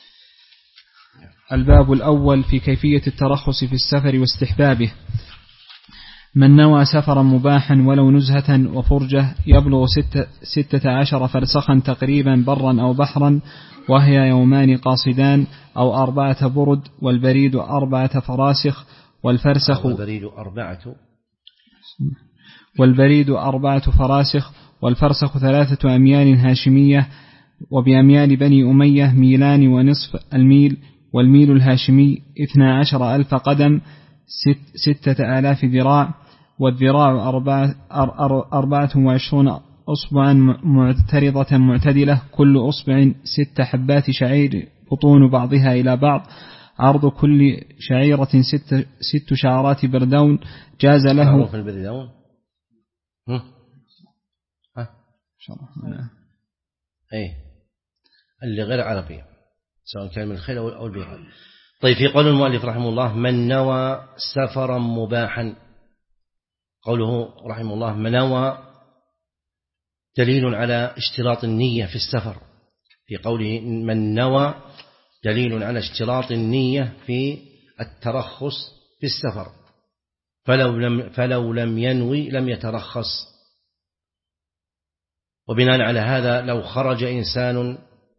الباب الأول في كيفية الترخص في السفر واستحبابه. من نوى سفرا مباحا ولو نزهة وفرجة يبلغ 16 فرسخا تقريبا برا أو بحرا، وهي يومان قاصدان أو 4 برد، والبريد 4 فراسخ، والبريد 4 فراسخ، والفرسخ 3 أميال هاشمية، وبأميال بني أمية ميلان ونصف الميل، والميل الهاشمي 12,000 قدم 6,000 ذراع، والذراع 24 أصبعا معترضة معتدلة، كل أصبع 6 حبات شعير بطون بعضها إلى بعض، عرض كل شعيرة 6 شعرات بردون. جاز له معروف البردون ايه اللي غير عربي سواء كان من الخيل أو البغال. طيب، في قول المؤلف رحمه الله: من نوى سفرا مباحا. قوله رحمه الله من نوى دليل على اشتراط النية في السفر. في قوله من نوى دليل على اشتراط النية في الترخص في السفر، فلو لم ينوي لم يترخص. وبناء على هذا لو خرج إنسان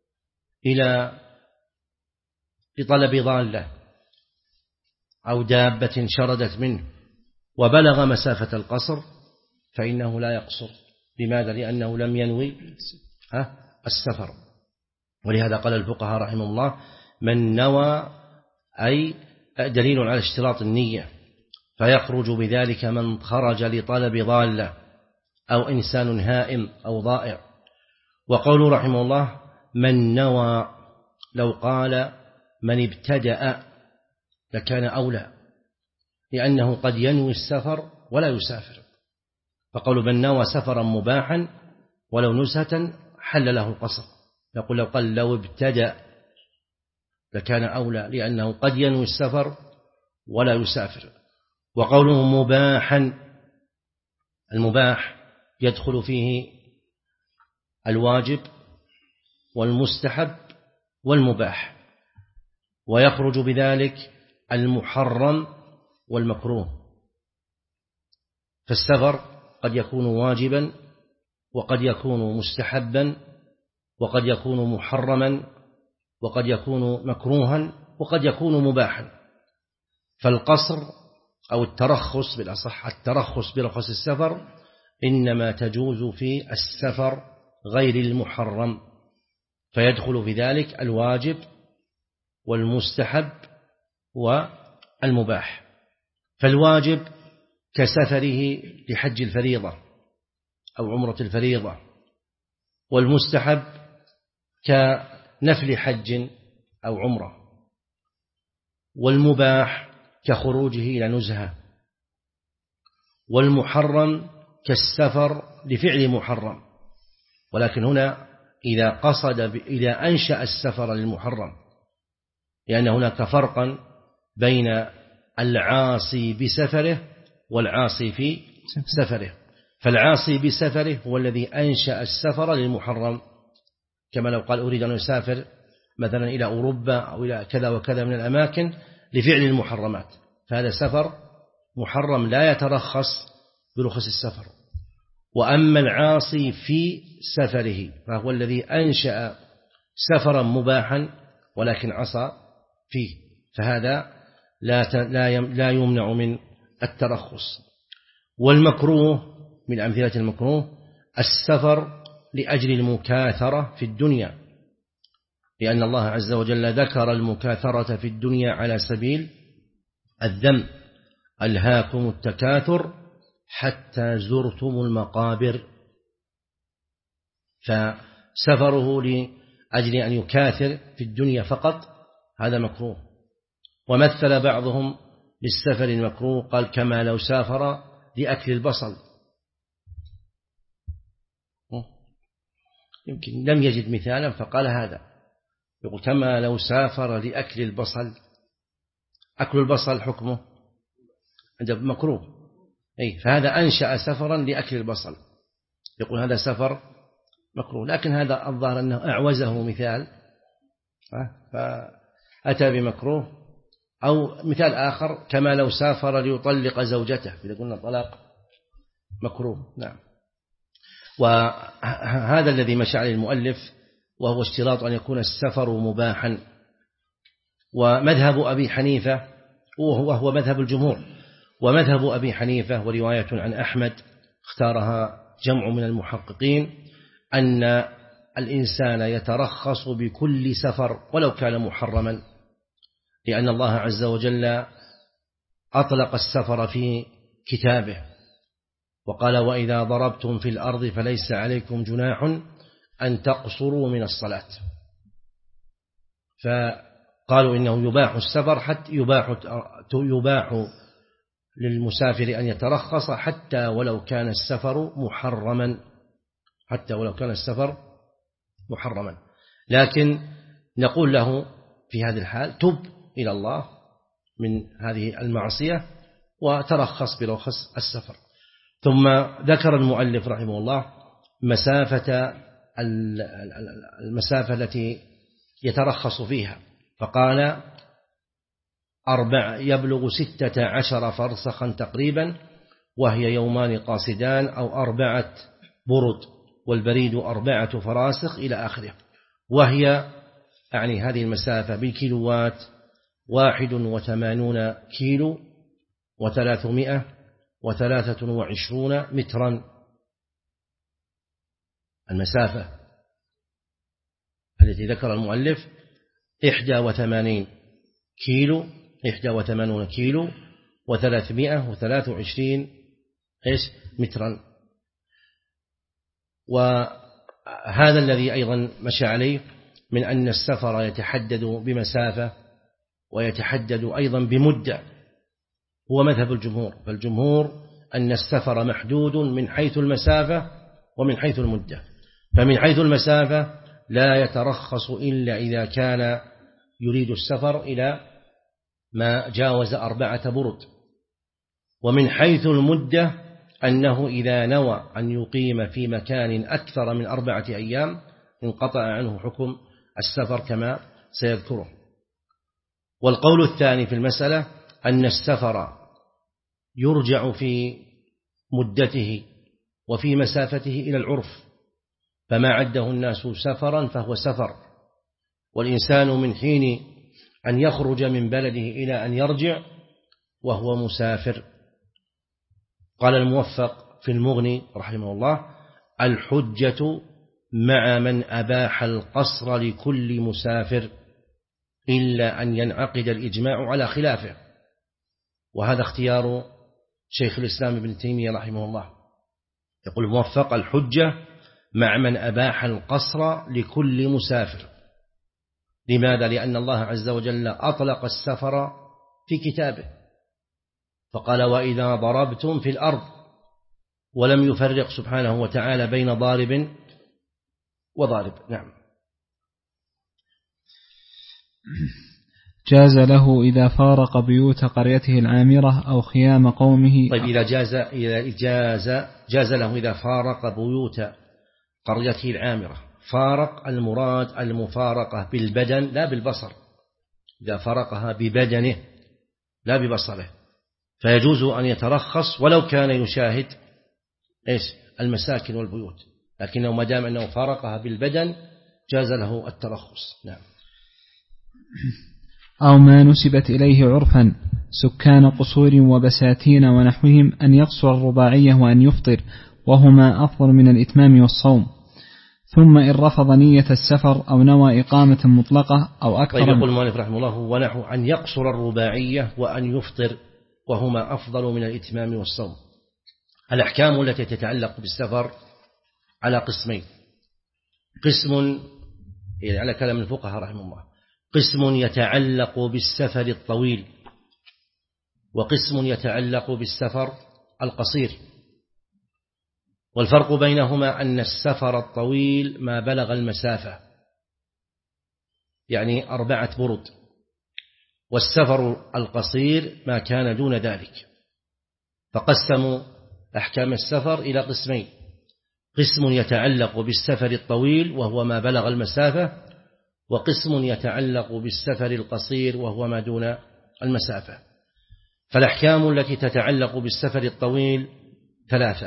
لطلب ضالة أو دابة شردت منه وبلغ مسافة القصر فإنه لا يقصر. لماذا؟ لأنه لم ينوي السفر. ولهذا قال الفقهاء رحمه الله: من نوى أي دليل على اشتراط النية، فيخرج بذلك من خرج لطلب ضالة أو إنسان هائم أو ضائع. وقوله رحمه الله من نوى، لو قال من ابتدأ لكان أولى، لأنه قد ينوي السفر ولا يسافر. فقول من نوى سفرا مباحا ولو نزهة حل له القصر. يقول لو ابتدأ لكان أولى، لأنه قد ينوي السفر ولا يسافر. وقوله مباحا، المباح يدخل فيه الواجب والمستحب والمباح، ويخرج بذلك المحرم والمكروه. فالسفر قد يكون واجبا، وقد يكون مستحبا، وقد يكون محرما، وقد يكون مكروها، وقد يكون مباحا. فالقصر أو الترخص بالأصح، الترخص برخص السفر إنما تجوز في السفر غير المحرم، فيدخل في ذلك الواجب والمستحب والمباح. فالواجب كسفره لحج الفريضة أو عمرة الفريضة، والمستحب كنفل حج أو عمرة، والمباح كخروجه إلى نزهة، والمحرم كالسفر لفعل محرم. ولكن هنا إذا أنشأ السفر للمحرم، لأن هناك فرقا بين العاصي بسفره والعاصي في سفره. فالعاصي بسفره هو الذي أنشأ السفر للمحرم، كما لو قال أريد أن أسافر مثلا إلى أوروبا أو إلى كذا وكذا من الأماكن لفعل المحرمات، فهذا سفر محرم لا يترخص برخص السفر. وأما العاصي في سفره فهو الذي أنشأ سفرا مباحا ولكن عصى فيه، فهذا لا يمنع من الترخص. والمكروه من أمثلة المكروه السفر لأجل المكاثرة في الدنيا، لأن الله عز وجل ذكر المكاثرة في الدنيا على سبيل الذم: ألهاكم التكاثر حتى زرتم المقابر. فسفره لأجل أن يكاثر في الدنيا فقط هذا مكروه. ومثل بعضهم للسفر المكروه قال كما لو سافر لأكل البصل، يمكن لم يجد مثالا فقال هذا. يقول كما لو سافر لأكل البصل. أكل البصل حكمه عند مكروه، فهذا أنشأ سفرا لأكل البصل، يقول هذا سفر مكروه. لكن هذا الظاهر أنه أعوزه مثال فأتى بمكروه. أو مثال آخر كما لو سافر ليطلق زوجته، إذا قلنا طلاق مكروه. نعم. وهذا الذي مشى عليه المؤلف، وهو اشتراط أن يكون السفر مباحا. ومذهب أبي حنيفة وهو مذهب الجمهور، ومذهب أبي حنيفة ورواية عن أحمد اختارها جمع من المحققين، أن الإنسان يترخص بكل سفر ولو كان محرما، لأن الله عز وجل أطلق السفر في كتابه وقال وإذا ضربتم في الأرض فليس عليكم جناح أن تقصروا من الصلاة. فقالوا إنه يباح السفر، حتى يباح للمسافر أن يترخص حتى ولو كان السفر محرما، حتى ولو كان السفر محرما. لكن نقول له في هذه الحال تب إلى الله من هذه المعصية وترخص برخص السفر. ثم ذكر المؤلف رحمه الله المسافة التي يترخص فيها، فقال يبلغ 16 فرسخا تقريبا، وهي يومان قاصدان أو 4 برد، والبريد 4 فراسخ إلى آخره. وهي يعني هذه المسافة بالكيلوات 81 كيلو و323 مترا. المسافة التي ذكر المؤلف 81 كيلو و323 مترا. وهذا الذي أيضا مشى عليه من أن السفر يتحدد بمسافة ويتحدد أيضا بمدة، هو مذهب الجمهور. فالجمهور أن السفر محدود من حيث المسافة ومن حيث المدة. فمن حيث المسافة لا يترخص إلا إذا كان يريد السفر إلى ما جاوز 4 برد. ومن حيث المدة أنه إذا نوى أن يقيم في مكان أكثر من 4 أيام انقطع عنه حكم السفر كما سيذكره. والقول الثاني في المسألة أن السفر يرجع في مدته وفي مسافته إلى العرف، فما عده الناس سفرا فهو سفر، والإنسان من حين أن يخرج من بلده إلى أن يرجع وهو مسافر. قال الموفق في المغني رحمه الله: الحجة مع من أباح القصر لكل مسافر إلا أن ينعقد الإجماع على خلافه. وهذا اختيار شيخ الإسلام ابن تيمية رحمه الله. يقول الموفق: الحجة مع من أباح القصر لكل مسافر. لماذا؟ لأن الله عز وجل أطلق السفر في كتابه، فقال: وإذا ضربتم في الأرض، ولم يفرق سبحانه وتعالى بين ضارب وضارب. نعم. جاز له إذا فارق بيوت قريته العامرة أو خيام قومه. طيب، إذا جاز له إذا فارق بيوت قريته العامرة. فارق المراد المفارقة بالبدن لا بالبصر، إذا فارقها ببدنه لا ببصره، فيجوز أن يترخص ولو كان يشاهد المساكن والبيوت، لكنه ما دام أنه فارقها بالبدن جاز له الترخص. نعم. أو ما نسبت إليه عرفا سكان قصور وبساتين ونحوهم أن يقصر الرباعية وأن يفطر، وهما أفضل من الإتمام والصوم. ثم إن رفض نية السفر أو نوى إقامة مطلقة أو أكثر. طيب، يقول المؤلف رحمه الله: ونحو أن يقصر الرباعية وأن يفطر، وهما أفضل من الإتمام والصوم. الأحكام التي تتعلق بالسفر على قسمين: قسم على كلام الفقهاء رحمه الله، قسم يتعلق بالسفر الطويل، وقسم يتعلق بالسفر القصير. والفرق بينهما أن السفر الطويل ما بلغ المسافة، يعني 4 برد. والسفر القصير ما كان دون ذلك. فقسموا أحكام السفر إلى قسمين: قسم يتعلق بالسفر الطويل وهو ما بلغ المسافة، وقسم يتعلق بالسفر القصير وهو ما دون المسافة. فالأحكام التي تتعلق بالسفر الطويل 3: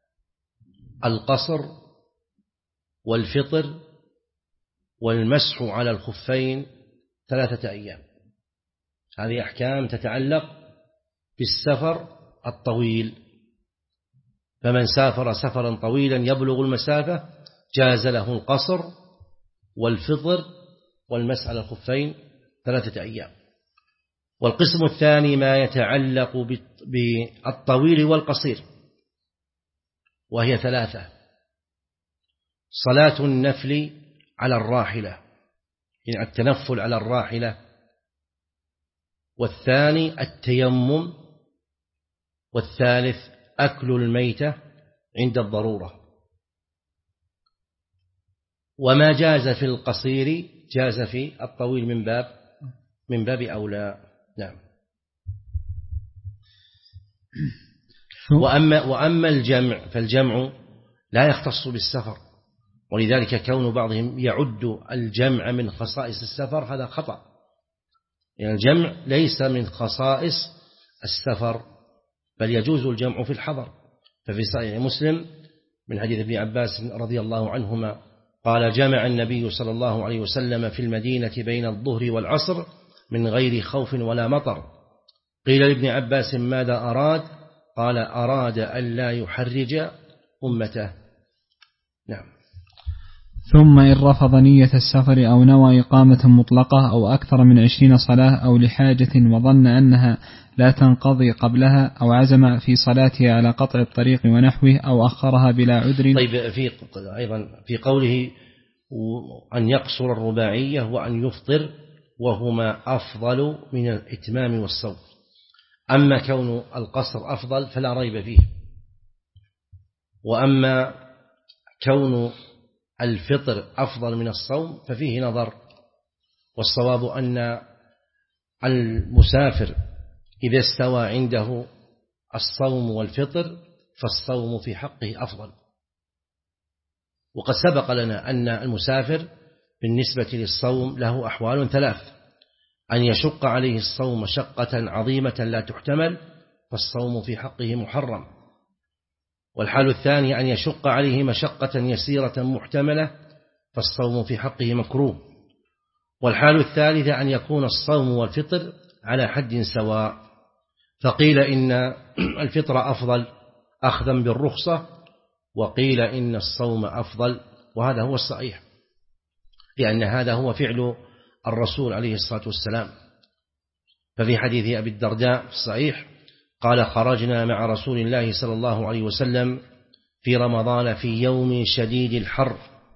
القصر والفطر والمسح على الخفين 3 أيام. هذه أحكام تتعلق بالسفر الطويل. فمن سافر سفرا طويلا يبلغ المسافة جاز له القصر والفطر والمسح على الخفين 3 أيام. والقسم الثاني ما يتعلق بالطويل والقصير، وهي 3: صلاة النفل على الراحلة، يعني التنفل على الراحلة، والثاني التيمم، والثالث أكل الميتة عند الضرورة. وما جاز في القصير جاز في الطويل من باب أولى. نعم. وأما الجمع فالجمع لا يختص بالسفر، ولذلك كون بعضهم يعد الجمع من خصائص السفر هذا خطأ. يعني الجمع ليس من خصائص السفر، بل يجوز الجمع في الحضر. ففي صحيح مسلم من حديث ابن عباس رضي الله عنهما قال: جمع النبي صلى الله عليه وسلم في المدينة بين الظهر والعصر من غير خوف ولا مطر. قيل لابن عباس: ماذا أراد؟ قال: أراد أن لا يحرج أمته. نعم. ثم إن رفض نية السفر أو نوى إقامة مطلقة أو أكثر من 20 صلاة أو لحاجة وظن أنها لا تنقضي قبلها، أو عزم في صلاتها على قطع الطريق ونحوه، أو أخرها بلا عذر. طيب، أيضا في قوله أن يقصر الرباعية وأن يفطر، وهما أفضل من الإتمام والصوم. أما كون القصر أفضل فلا ريب فيه، وأما كون الفطر أفضل من الصوم ففيه نظر. والصواب أن المسافر إذا استوى عنده الصوم والفطر فالصوم في حقه أفضل. وقد سبق لنا أن المسافر بالنسبة للصوم له أحوال 3: أن يشق عليه الصوم مشقة عظيمة لا تحتمل فالصوم في حقه محرم، والحال الثاني أن يشق عليه مشقة يسيرة محتملة فالصوم في حقه مكروه، والحال الثالثة أن يكون الصوم والفطر على حد سواء. فقيل إن الفطر أفضل أخذا بالرخصة، وقيل إن الصوم أفضل، وهذا هو الصحيح، لأن هذا هو فعل الرسول عليه الصلاة والسلام. ففي حديث أبي الدرداء في الصحيح قال: خرجنا مع رسول الله صلى الله عليه وسلم في رمضان في يوم شديد الحر،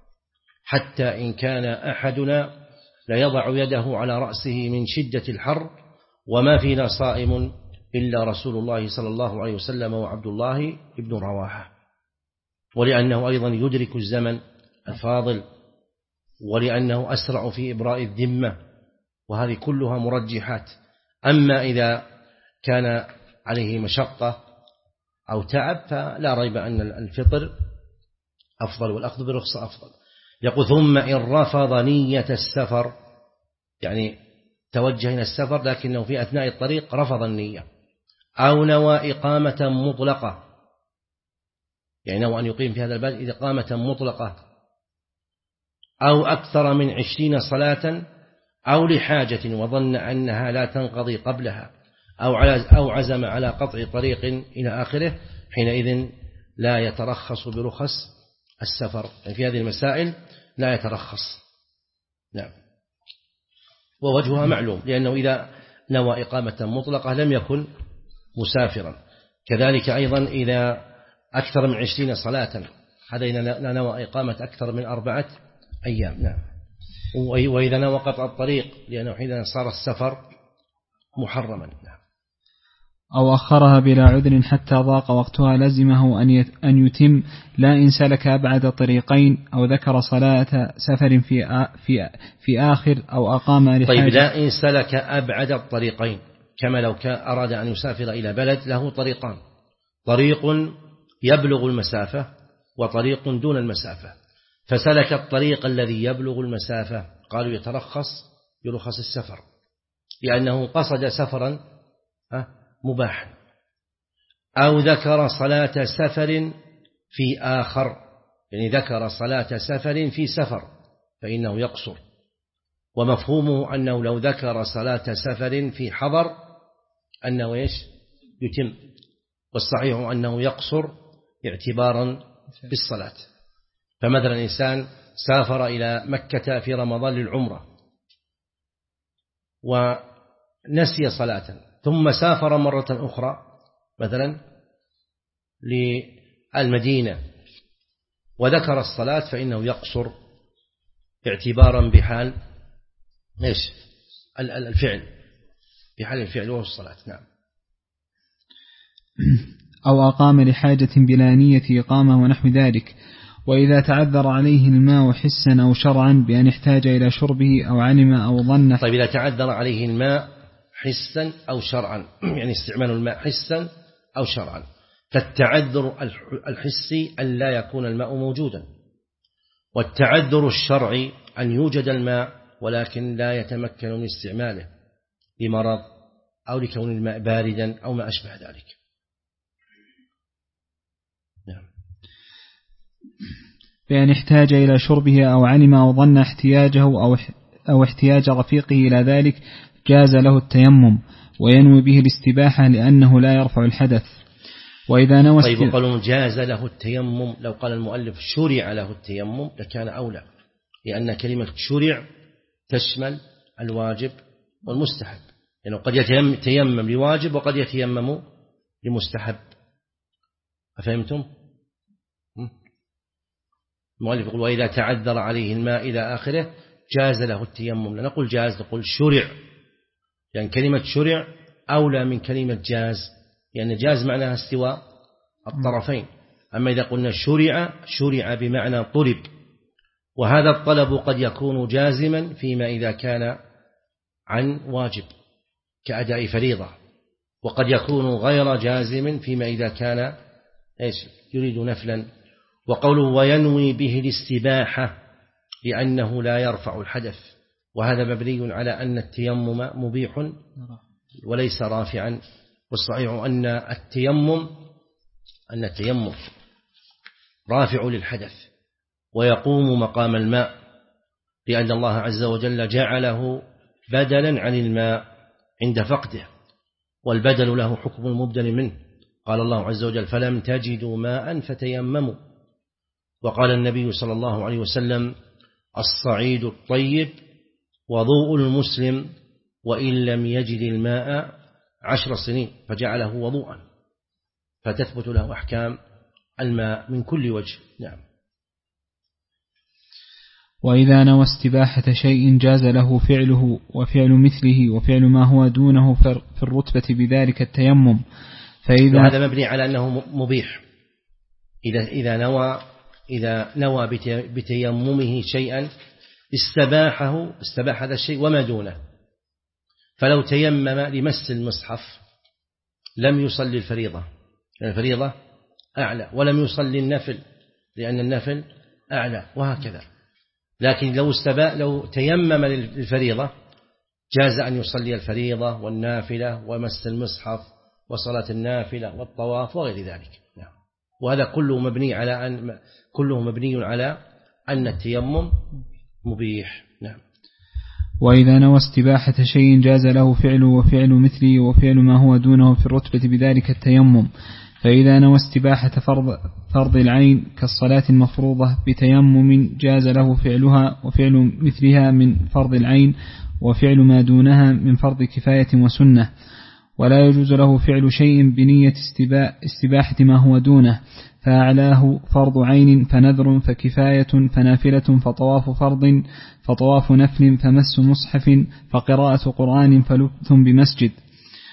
حتى إن كان أحدنا ليضع يده على رأسه من شدة الحر، وما فينا صائم إلا رسول الله صلى الله عليه وسلم وعبد الله بن رواحة. ولأنه أيضا يدرك الزمن الفاضل، ولأنه أسرع في إبراء الذمة، وهذه كلها مرجحات. أما إذا كان عليه مشقة أو تعب فلا ريب أن الفطر أفضل والأخذ برخصة أفضل. يقول: ثم إن رفض نية السفر، يعني توجه إلى السفر لكنه في أثناء الطريق رفض النية، أو نوى إقامة مطلقة، يعني نوى أن يقيم في هذا البلد إقامة مطلقة، أو أكثر من 20 صلاة، أو لحاجة وظن أنها لا تنقضي قبلها، أو عزم على قطع طريق إلى آخره، حينئذ لا يترخص برخص السفر. يعني في هذه المسائل لا يترخص. نعم. ووجهها معلوم، لأنه إذا نوى إقامة مطلقة لم يكن مسافرا. كذلك أيضا إذا أكثر من 20 صلاة، هذا إذا نوى إقامة أكثر من 4 أيام. نعم. وإذا نوى قطع الطريق، لأنه حين صار السفر محرما. نعم. أو أخرها بلا عذر حتى ضاق وقتها لزمه أن يتم، لا إن سلك أبعد طريقين أو ذكر صلاة سفر في آخر أو أقام لحاجة. طيب، لا إن سلك أبعد الطريقين، كما لو أراد أن يسافر إلى بلد له طريقان، طريق يبلغ المسافة وطريق دون المسافة، فسلك الطريق الذي يبلغ المسافة، قالوا يرخص السفر لأنه قصد سفرا مباحا. أو ذكر صلاة سفر في آخر، يعني ذكر صلاة سفر في سفر فإنه يقصر، ومفهومه أنه لو ذكر صلاة سفر في حضر أنه يتم، والصحيح أنه يقصر اعتبارا بالصلاة. فمثلا إنسان سافر إلى مكة في رمضان للعمرة ونسي صلاة، ثم سافر مرة أخرى مثلا للمدينة وذكر الصلاة، فإنه يقصر اعتبارا بحال الفعل، بحال الفعل وهو الصلاة. نعم. أو أقام لحاجة بلا نية إقامة ونحو ذلك. وإذا تعذر عليه الماء حسا أو شرعا بأن احتاج إلى شربه أو علم أو ظن. طيب، إذا تعذر عليه الماء حسا أو شرعا، يعني استعمال الماء حسا أو شرعا، فالتعذر الحسي أن لا يكون الماء موجودا، والتعذر الشرعي أن يوجد الماء ولكن لا يتمكن من استعماله لمرض أو لكون الماء باردا أو ما أشبه ذلك. نعم. بأن احتاج إلى شربه أو علم أو ظن احتياجه أو احتياج رفيقه إلى ذلك جاز له التيمم وينوي به الاستباحة لأنه لا يرفع الحدث. وإذا نوى طيب، قالوا جاز له التيمم، لو قال المؤلف شرع له التيمم لكان أولى، لأن كلمة شرع تشمل الواجب والمستحب، يعني قد يتيمم لواجب وقد يتيمم لمستحب. أفهمتم؟ المؤلف يقول وإذا تعذر عليه الماء إلى آخره جاز له التيمم، لا نقول جاز، نقول شرع، يعني كلمة شرع أولى من كلمة جاز، يعني جاز معناها استواء الطرفين. أما إذا قلنا شرع بمعنى طلب، وهذا الطلب قد يكون جازما فيما إذا كان عن واجب كأداء فريضة، وقد يكون غير جازم فيما إذا كان يريد نفلا. وقوله وينوي به الاستباحة لأنه لا يرفع الحدث، وهذا مبني على أن التيمم مبيح وليس رافعا، والصحيح أن التيمم رافع للحدث ويقوم مقام الماء، لأن الله عز وجل جعله بدلا عن الماء عند فقده، والبدل له حكم المبدل منه. قال الله عز وجل فلم تجدوا ماء فتيمموا. وقال النبي صلى الله عليه وسلم الصعيد الطيب وضوء المسلم وإن لم يجد الماء 10 سنين، فجعله وضوءا، فتثبت له أحكام الماء من كل وجه. نعم. وإذا نوى استباحة شيء جاز له فعله وفعل مثله وفعل ما هو دونه في الرتبة بذلك التيمم. هذا مبني على أنه مبيح. إذا نوى بتيممه شيئا استباح هذا الشيء وما دونه. فلو تيمم لمس المصحف لم يصلي الفريضة لأن الفريضة أعلى، ولم يصلي النفل لأن النفل أعلى، وهكذا. لكن لو تيمم للفريضة جاز أن يصلي الفريضة والنافلة ومس المصحف وصلاة النافلة والطواف وغير ذلك. وهذا كله مبني على أن التيمم مبيح. نعم. وإذا نوى استباحة شيء جاز له فعله وفعل مثله وفعل ما هو دونه في الرتبة بذلك التيمم. فإذا نوى استباحة فرض العين كالصلاة المفروضة بتيمم جاز له فعلها وفعل مثلها من فرض العين وفعل ما دونها من فرض كفاية وسنة. ولا يجوز له فعل شيء بنية استباحة ما هو دونه، فأعلاه فرض عين فنذر فكفاية فنافلة فطواف فرض فطواف نفل فمس مصحف فقراءة قرآن فلبث بمسجد.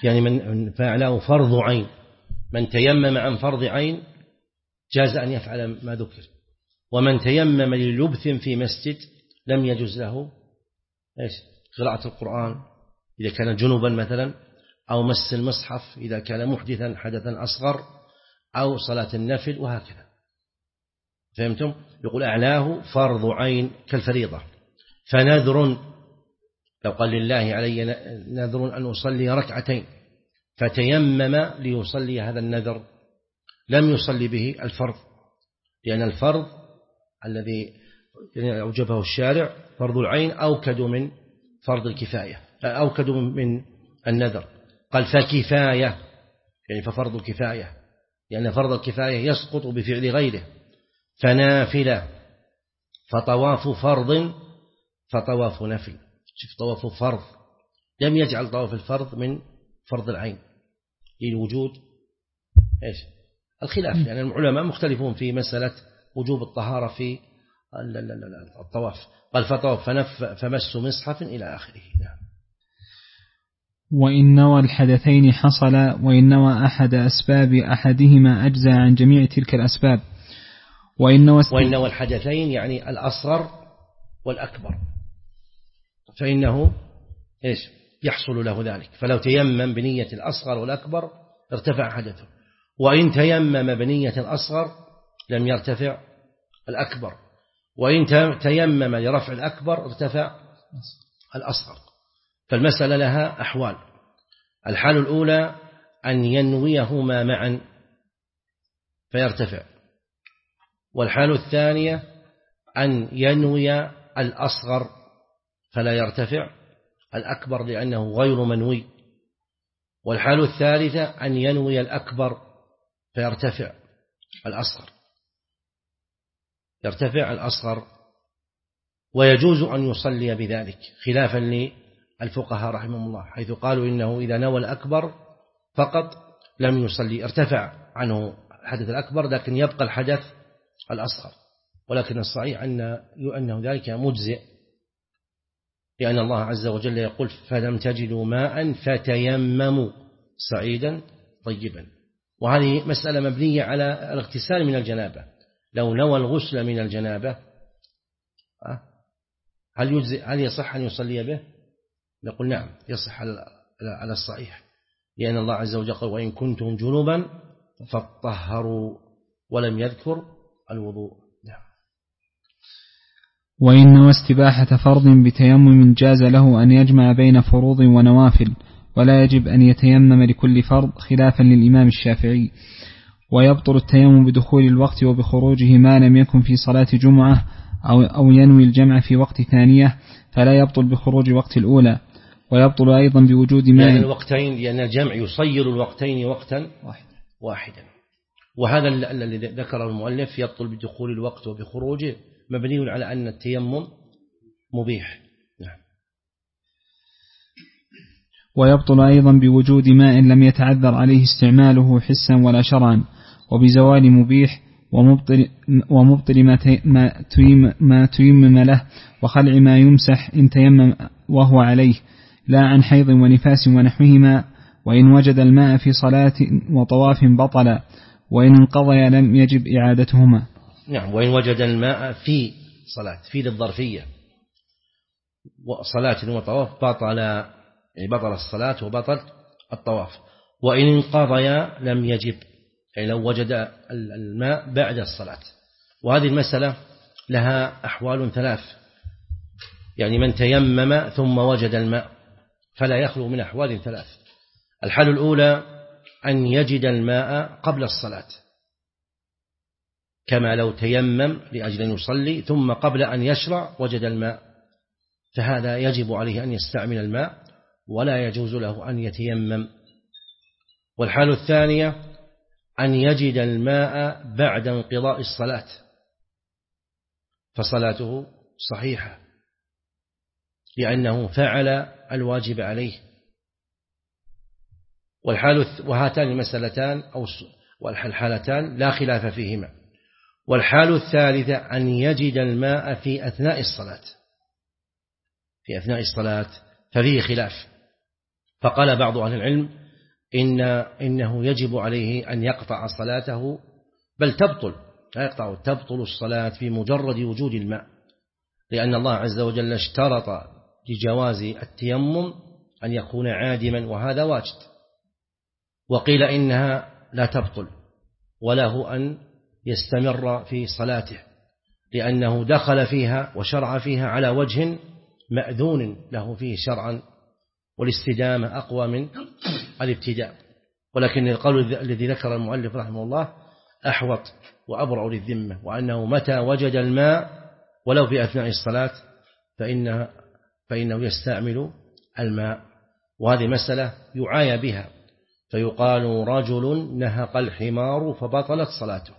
يعني من فعله فرض عين، من تيمم عن فرض عين جاز أن يفعل ما ذكر، ومن تيمم للبث في مسجد لم يجوز له قراءة القرآن إذا كان جنوبا مثلا، أو مس المصحف إذا كان محدثا حدثا أصغر، أو صلاة النفل، وهكذا. فهمتم؟ يقول أعلاه فرض عين كالفريضة. فنذر، لو قال لله علي نذر أن أصلي ركعتين فتيمم ليصلي هذا النذر لم يصلي به الفرض، لأن الفرض الذي أوجبه الشارع فرض العين أوكد من فرض الكفاية، أوكد من النذر. قال فكفاية، يعني ففرض الكفاية، لأن فرض الكفاية يسقط بفعل غيره. فنافلة، فطواف فرض فطواف نفل. شوف، طواف فرض لم يجعل طواف الفرض من فرض العين للوجود الخلاف، لأن يعني العلماء مختلفون في مسألة وجوب الطهارة في الطواف. قال فطواف فمس مصحف إلى آخره. وإن نوى الحدثين حصل، وإن نوى أحد أسباب أحدهما أجزى عن جميع تلك الأسباب. وإن نوى الحدثين يعني الأصغر والأكبر فإنه يحصل له ذلك. فلو تيمم بنية الأصغر والأكبر ارتفع حدثه، وإن تيمم بنية الأصغر لم يرتفع الأكبر، وإن تيمم لرفع الأكبر ارتفع الأصغر. فالمسألة لها أحوال. الحال الأولى أن ينويهما معا فيرتفع، والحال الثانية أن ينوي الأصغر فلا يرتفع الأكبر لأنه غير منوي، والحال الثالثة أن ينوي الأكبر فيرتفع الأصغر، يرتفع الأصغر. ويجوز أن يصلي بذلك خلافا للفقهاء رحمهم الله، حيث قالوا إنه إذا نوى الأكبر فقط لم يصلي، ارتفع عنه الحدث الأكبر لكن يبقى الحدث الأصغر. ولكن الصحيح أنه ذلك مجزئ، لأن الله عز وجل يقول فلم تجدوا ماء فتيمموا صعيدا طيبا. وهذه مسألة مبنية على الاغتسال من الجنابة. لو نوى الغسل من الجنابة هل يصح أن يصلي به؟ نقول نعم يصح على الصحيح، لأن الله عز وجل قال وإن كنتم جنوبا فاطهروا، ولم يذكر الوضوء. نعم. وإن نوى استباحة فرض بتيمم جاز له أن يجمع بين فروض ونوافل، ولا يجب أن يتيمم لكل فرض خلافا للإمام الشافعي. ويبطل التيمم بدخول الوقت وبخروجه ما لم يكن في صلاة جمعة أو ينوي الجمع في وقت ثانية، فلا يبطل بخروج وقت الأولى. ويبطل أيضا بوجود ماء، يعني الوقتين، لأن الجمع يصير الوقتين وقتا واحدا. وهذا الذي ذكره المؤلف يبطل بدخول الوقت وبخروجه مبني على أن التيمم مبيح. نعم. ويبطل أيضا بوجود ماء لم يتعذر عليه استعماله حسا ولا شرعا، وبزوال مبيح، ومبطل ما تيمم له، وخلع ما يمسح إن تيمم وهو عليه، لا عن حيض ونفاس ونحوهما. وإن وجد الماء في صلاة وطواف بطل، وإن انقضي لم يجب إعادتهما. نعم. وإن وجد الماء في صلاة، في للظرفية، وصلاة وطواف بطل الصلاة وبطل الطواف. وإن انقضي لم يجب، يعني لو وجد الماء بعد الصلاة. وهذه المسألة لها أحوال ثلاث، يعني من تيمم ثم وجد الماء فلا يخلو من أحوال ثلاث. الحال الأولى أن يجد الماء قبل الصلاة، كما لو تيمم لأجل أن يصلي ثم قبل أن يشرع وجد الماء، فهذا يجب عليه أن يستعمل الماء ولا يجوز له أن يتيمم. والحال الثانية أن يجد الماء بعد انقضاء الصلاة فصلاته صحيحة، لأنه فعل الواجب عليه. وهاتان المسألتان أو والحالتان لا خلاف فيهما. والحال الثالثة أن يجد الماء في أثناء الصلاة، في أثناء الصلاة ففيه خلاف. فقال بعض أهل العلم إنه يجب عليه أن يقطع صلاته، بل تبطل، لا يقطع، تبطل الصلاة في مجرد وجود الماء، لأن الله عز وجل اشترط لجواز التيمم أن يكون عادما، وهذا واجد. وقيل إنها لا تبطل وله أن يستمر في صلاته، لأنه دخل فيها وشرع فيها على وجه مأذون له فيه شرعا، والاستدامة أقوى من الابتداء. ولكن القول الذي ذكر المؤلف رحمه الله أحوط وأبرع للذمة، وأنه متى وجد الماء ولو في أثناء الصلاة فإنه يستعمل الماء. وهذه مسألة يعايى بها، فيقال رجل نهق الحمار فبطلت صلاته.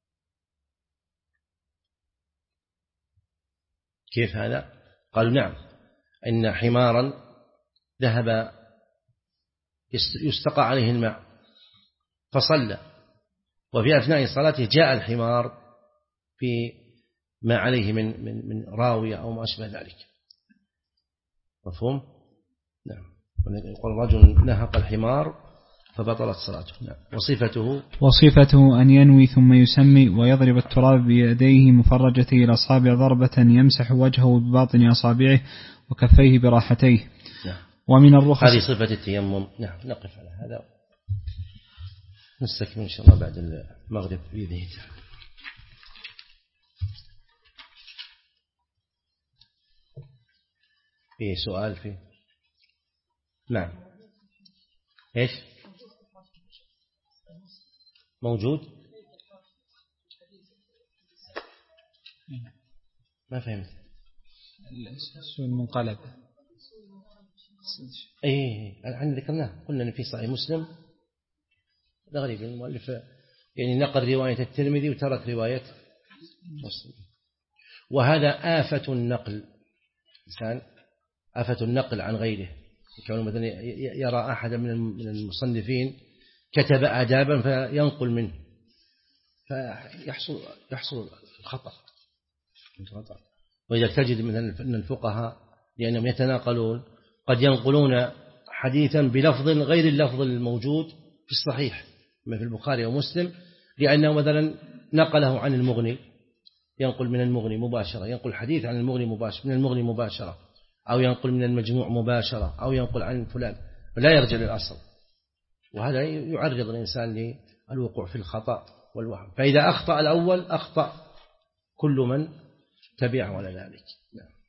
كيف هذا؟ قالوا نعم، إن حمارا ذهب يستقى عليه الماء فصلى، وفي أثناء صلاته جاء الحمار في ما عليه من راوية أو ما أشبه ذلك. مفهوم؟ نعم. يقول رجل نهق الحمار فبطلت صلاته. نعم. وصفته أن ينوي ثم يسمي ويضرب التراب بيديه مفرجته إلى أصابع ضربة يمسح وجهه بباطن أصابعه وكفيه براحتيه. نعم. ومن الرخص هذه صفة التيمم. نعم. نقف على هذا، نستكمل إن شاء الله بعد المغرب بإذن الله. في سؤال فيه؟ نعم. إيش موجود؟ ما فهمت. السوء المنقلب. عن ذكرناه، قلنا إن في صحيح مسلم غريب المؤلف يعني نقل رواية الترمذي وترك رواية مسلم، وهذا آفة النقل. إنسان آفة النقل عن غيره، كونه مثلا يرى أحد من المصنفين كتب آدابا فينقل منه فيحصل الخطأ. وإذا تجد مثلا أن الفقهاء لأنهم يتناقلون قد ينقلون حديثا بلفظ غير اللفظ الموجود في الصحيح ما في البخاري ومسلم، لأنه مثلا نقله عن المغني، ينقل من المغني مباشرة، ينقل حديث عن المغني مباشرة من المغني مباشرة، أو ينقل من المجموع مباشرة، أو ينقل عن فلان، فلا يرجع للأصل. وهذا يعرض الإنسان للوقوع في الخطأ والوهم. فإذا أخطأ الأول أخطأ كل من تبعه على ذلك.